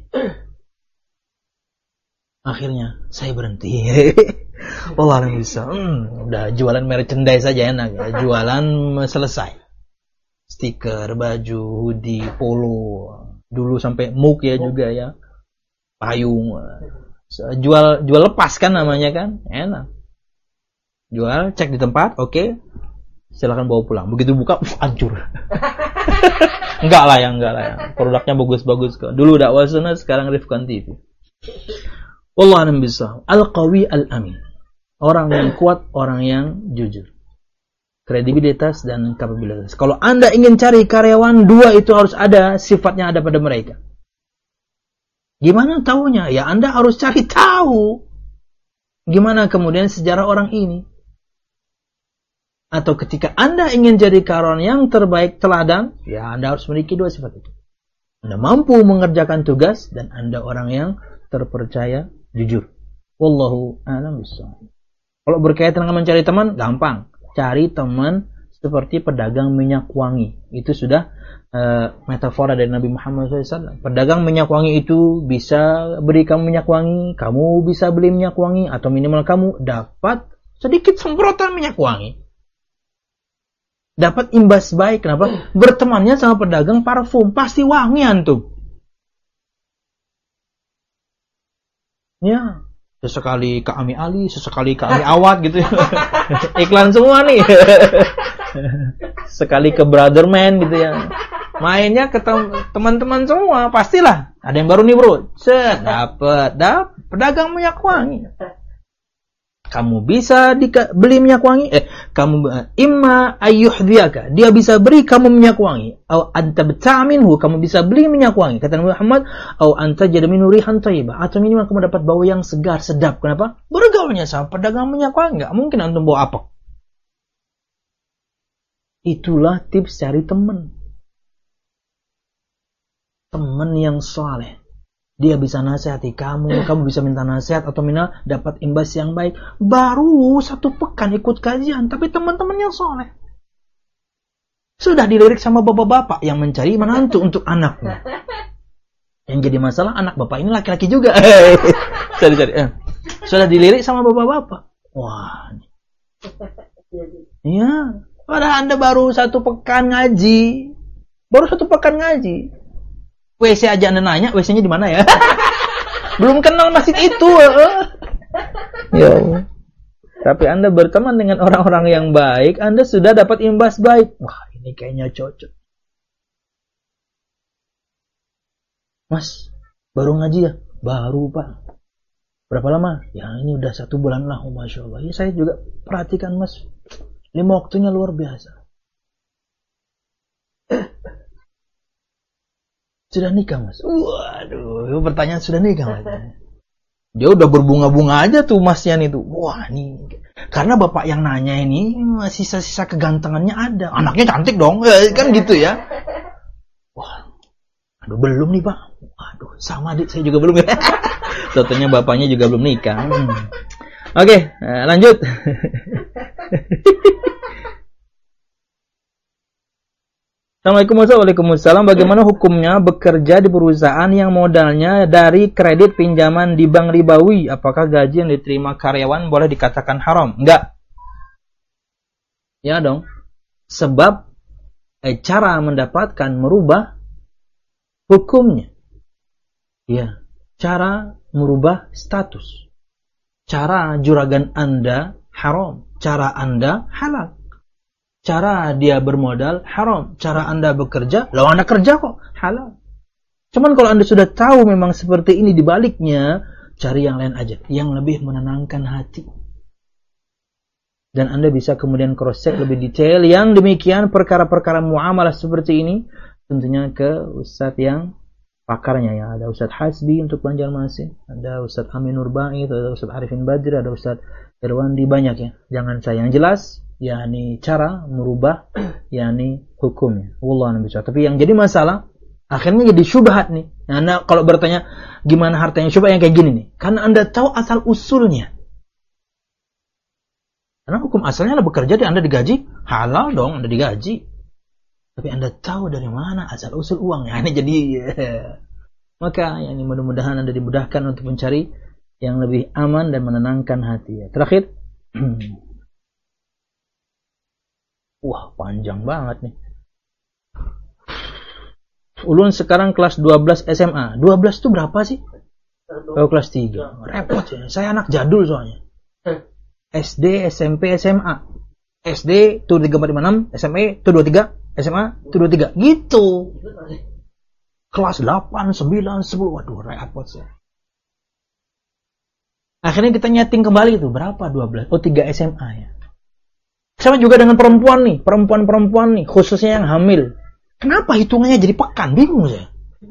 Akhirnya saya berhenti. Allah bisa. Udah jualan merchandise saja enak ya. Jualan selesai. Stiker, baju, hoodie, polo. Dulu sampai mug ya juga ya. Payung. Jual lepas kan namanya kan. Enak. Jual, cek di tempat, oke. Silakan bawa pulang. Begitu buka, hancur. Enggak lah ya. Produknya bagus-bagus kok. Dulu dakwah sunnah, sekarang Rifkan TV. Wallahu a'lam bishawab. Al-qawi al-amin. Orang yang kuat, orang yang jujur. Kredibilitas dan kapabilitas. Kalau Anda ingin cari karyawan, 2 itu harus ada, sifatnya ada pada mereka. Gimana tahunya? Ya Anda harus cari tahu. Gimana kemudian sejarah orang ini? Atau ketika Anda ingin jadi karyawan yang terbaik, teladan, ya Anda harus memiliki 2 sifat itu. Anda mampu mengerjakan tugas dan Anda orang yang terpercaya, jujur. Wallahu a'lam bishawab. Kalau berkaitan dengan mencari teman, gampang. Cari teman seperti pedagang minyak wangi. Itu sudah metafora dari Nabi Muhammad SAW. Pedagang minyak wangi itu bisa beri kamu minyak wangi, kamu bisa beli minyak wangi, atau minimal kamu dapat sedikit semprotan minyak wangi. Dapat imbas baik. Kenapa? Bertemannya sama pedagang parfum, pasti wangi antum. Ya, sesekali ke Ami Ali, sesekali ke Ami Awad gitu. Iklan semua nih. Sekali ke Brotherman gitu ya. Mainnya ke teman-teman semua, pastilah. Ada yang baru nih bro, dapat pedagang minyak wangi. Kamu bisa beli minyak wangi, imma ayyuhdhiyaka, dia bisa beri kamu minyak wangi, atau anta bta'minhu, kamu bisa beli minyak wangi, kata Nabi Muhammad, atau anta jadi minhu rihan thayyibah, atau minimal kamu dapat bau yang segar, sedap. Kenapa? Bergaulnya sama pedagang minyak wangi, enggak mungkin antum bawa apa. Itulah tips cari teman. Teman yang saleh. Dia bisa nasihati kamu bisa minta nasihat atau minimal dapat imbas yang baik. Baru 1 pekan ikut kajian, tapi teman-teman yang soleh. Sudah dilirik sama bapak-bapak yang mencari menantu untuk anaknya. Yang jadi masalah, anak bapak ini laki-laki juga. Sudah dilirik sama bapak-bapak. Wah. Ya, padahal Anda baru 1 pekan ngaji. WC aja Anda nanya, WC-nya di mana ya? Belum kenal masjid itu. Ya Allah. Tapi Anda berteman dengan orang-orang yang baik, Anda sudah dapat imbas baik. Wah, ini kayaknya cocok. Mas, baru ngaji ya? Baru, Pak. Berapa lama? Ya, ini udah 1 bulan lah. Oh, Masya Allah. Ya, saya juga perhatikan, Mas. 5 waktunya luar biasa. Sudah nikah, Mas? Waduh, pertanyaan sudah nikah, Mas. Dia udah berbunga-bunga aja tuh masnya itu. Wah, nih. Karena bapak yang nanya ini sisa-sisa kegantengannya ada. Anaknya cantik dong, kan gitu ya. Wah, aduh belum nih Pak. Waduh, sama adik saya juga belum ya. Contohnya bapaknya juga belum nikah. Oke, lanjut. Waalaikumsalam. Bagaimana hukumnya bekerja di perusahaan yang modalnya dari kredit pinjaman di bank ribawi? Apakah gaji yang diterima karyawan boleh dikatakan haram? Enggak. Ya dong. Sebab cara mendapatkan merubah hukumnya. Ya, cara merubah status. Cara juragan Anda haram, cara Anda halal. Cara dia bermodal haram, cara Anda bekerja, lalu Anda kerja kok halal. Cuman kalau Anda sudah tahu memang seperti ini dibaliknya, cari yang lain aja, yang lebih menenangkan hati. Dan Anda bisa kemudian cross-check lebih detail. Yang demikian perkara-perkara muamalah seperti ini, tentunya ke Ustadz yang pakarnya ya. Ada Ustadz Hasbi untuk Banjarmasin, ada Ustadz Amin Nurba'id, ada Ustadz Arifin Badri, ada Ustadz Irwandi, banyak ya. Jangan saya yang jelas. Yani cara merubah yani hukumnya. Wallahu a'lam bishawab. Tapi yang jadi masalah akhirnya jadi syubhat nih. Anda kalau bertanya gimana hartanya syubhat yang kayak gini nih. Karena Anda tahu asal usulnya. Karena hukum asalnya adalah bekerja Anda digaji, halal dong Anda digaji. Tapi Anda tahu dari mana asal usul uangnya. Ini jadi maka yani mudah-mudahan Anda dimudahkan untuk mencari yang lebih aman dan menenangkan hati ya. Terakhir wah, panjang banget nih. Ulun sekarang kelas 12 SMA. 12 itu berapa sih? Oh, kelas 3. Repot ya. Saya anak jadul soalnya. SD, SMP, SMA. SD itu 3, 4, 5, 6. SMA itu 23. SMA itu 23. Gitu. Kelas 8, 9, 10. Waduh, repot sih. Akhirnya kita nyeting kembali itu. Berapa 12? Oh, 3 SMA ya. Sama juga dengan perempuan nih, perempuan-perempuan nih, khususnya yang hamil. Kenapa hitungannya jadi pekan? Bingung saya.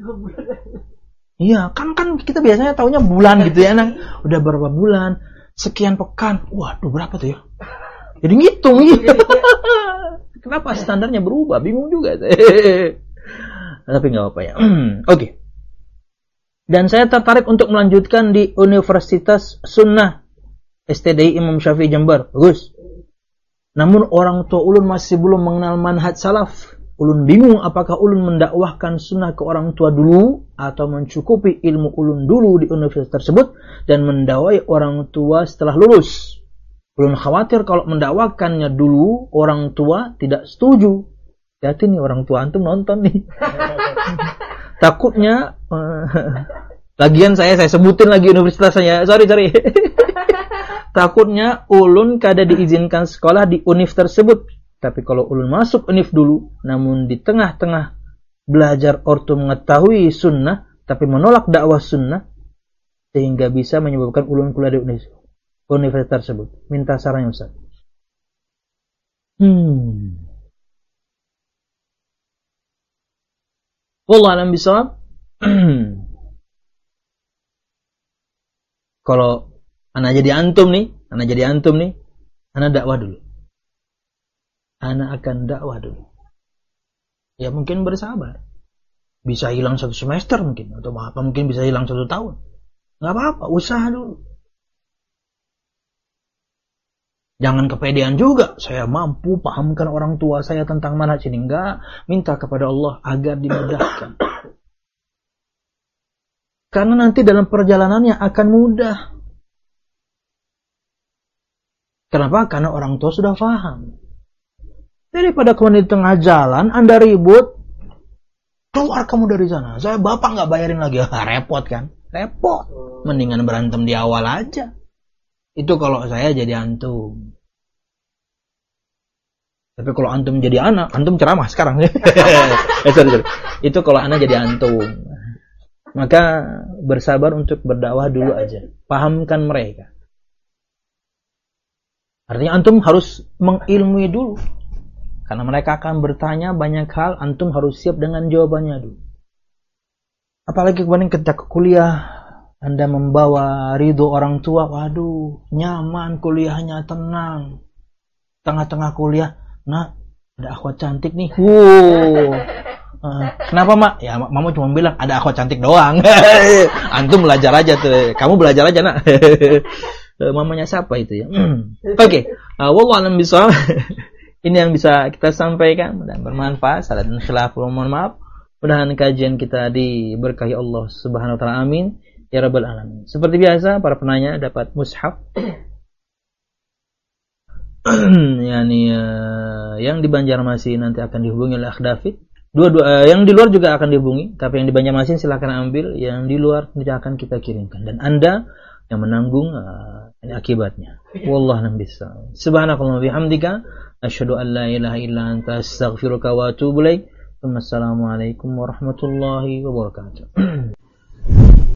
Iya, kan kita biasanya taunya bulan gitu ya, udah berapa bulan, sekian pekan. Waduh, berapa tuh ya? Jadi ngitung gitu. Kenapa standarnya berubah? Bingung juga saya. Tapi nggak apa ya. Oke. Dan saya tertarik untuk melanjutkan di Universitas Sunnah STDI Imam Syafi'i Jember. Bagus. Namun orang tua ulun masih belum mengenal manhaj salaf. Ulun bingung apakah ulun mendakwahkan sunnah ke orang tua dulu atau mencukupi ilmu ulun dulu di universitas tersebut dan mendakwai orang tua setelah lulus. Ulun khawatir kalau mendakwakannya dulu orang tua tidak setuju. Hati nih orang tua antum nonton nih. Takutnya lagian saya sebutin lagi universitasnya. Sorry. Takutnya ulun kada diizinkan sekolah di univ tersebut. Tapi kalau ulun masuk univ dulu, namun di tengah-tengah belajar ortu mengetahui sunnah, tapi menolak dakwah sunnah, sehingga bisa menyebabkan ulun kuliah di universitas tersebut. Minta sarannya Ustaz. Wallahu a'lam bishawab. Kalau Ana jadi antum nih, Ana dakwah dulu. Ana akan dakwah dulu. Ya mungkin bersabar. Bisa hilang 1 semester mungkin, atau apa mungkin bisa hilang 1 tahun. Nggak apa-apa, usaha dulu. Jangan kepedean juga. Saya mampu pahamkan orang tua saya tentang manhaj ini. Enggak, minta kepada Allah agar dimudahkan. Karena nanti dalam perjalanannya akan mudah. Kenapa? Karena orang tua sudah paham. Daripada kemudian di tengah jalan Anda ribut, keluar kamu dari sana. Saya bapak nggak bayarin lagi. Repot kan? Repot. Mendingan berantem di awal aja. Itu kalau saya jadi antum. Tapi kalau antum jadi anak, antum ceramah sekarang. Sorry. Itu kalau anak jadi antum. Maka bersabar untuk berdakwah dulu aja. Pahamkan mereka. Artinya antum harus mengilmui dulu. Karena mereka akan bertanya banyak hal, antum harus siap dengan jawabannya dulu. Apalagi kemarin ketika kuliah, Anda membawa ridho orang tua, waduh, nyaman kuliahnya, tenang. Tengah-tengah kuliah, nah, ada akhwat cantik nih. Kenapa mak? Ya mama cuma bilang ada akhwat cantik doang. Antum belajar aja tuh. Kamu belajar aja nak. Mamanya siapa itu ya? Oke. Wallahu a'lam bishawab. Ini yang bisa kita sampaikan dan bermanfaat. Salah dan khilaf, mohon maaf. Mudah-mudahan kajian kita diberkahi Allah Subhanahu wa taala. Amin ya rabbal alamin. Seperti biasa para penanya dapat mushaf. Yani yang di Banjarmasin nanti akan dihubungi oleh Akh David yang di luar juga akan dihubungi, tapi yang di Banjarmasin silakan ambil, yang di luar tidak akan kita kirimkan, dan Anda yang menanggung akibatnya. Wallahu a'lam bishawab. Subhanakallahumma bihamdika asyhadu an la ilaha illa anta astaghfiruka wa atubu ilaik. Wassalamualaikum warahmatullahi wabarakatuh.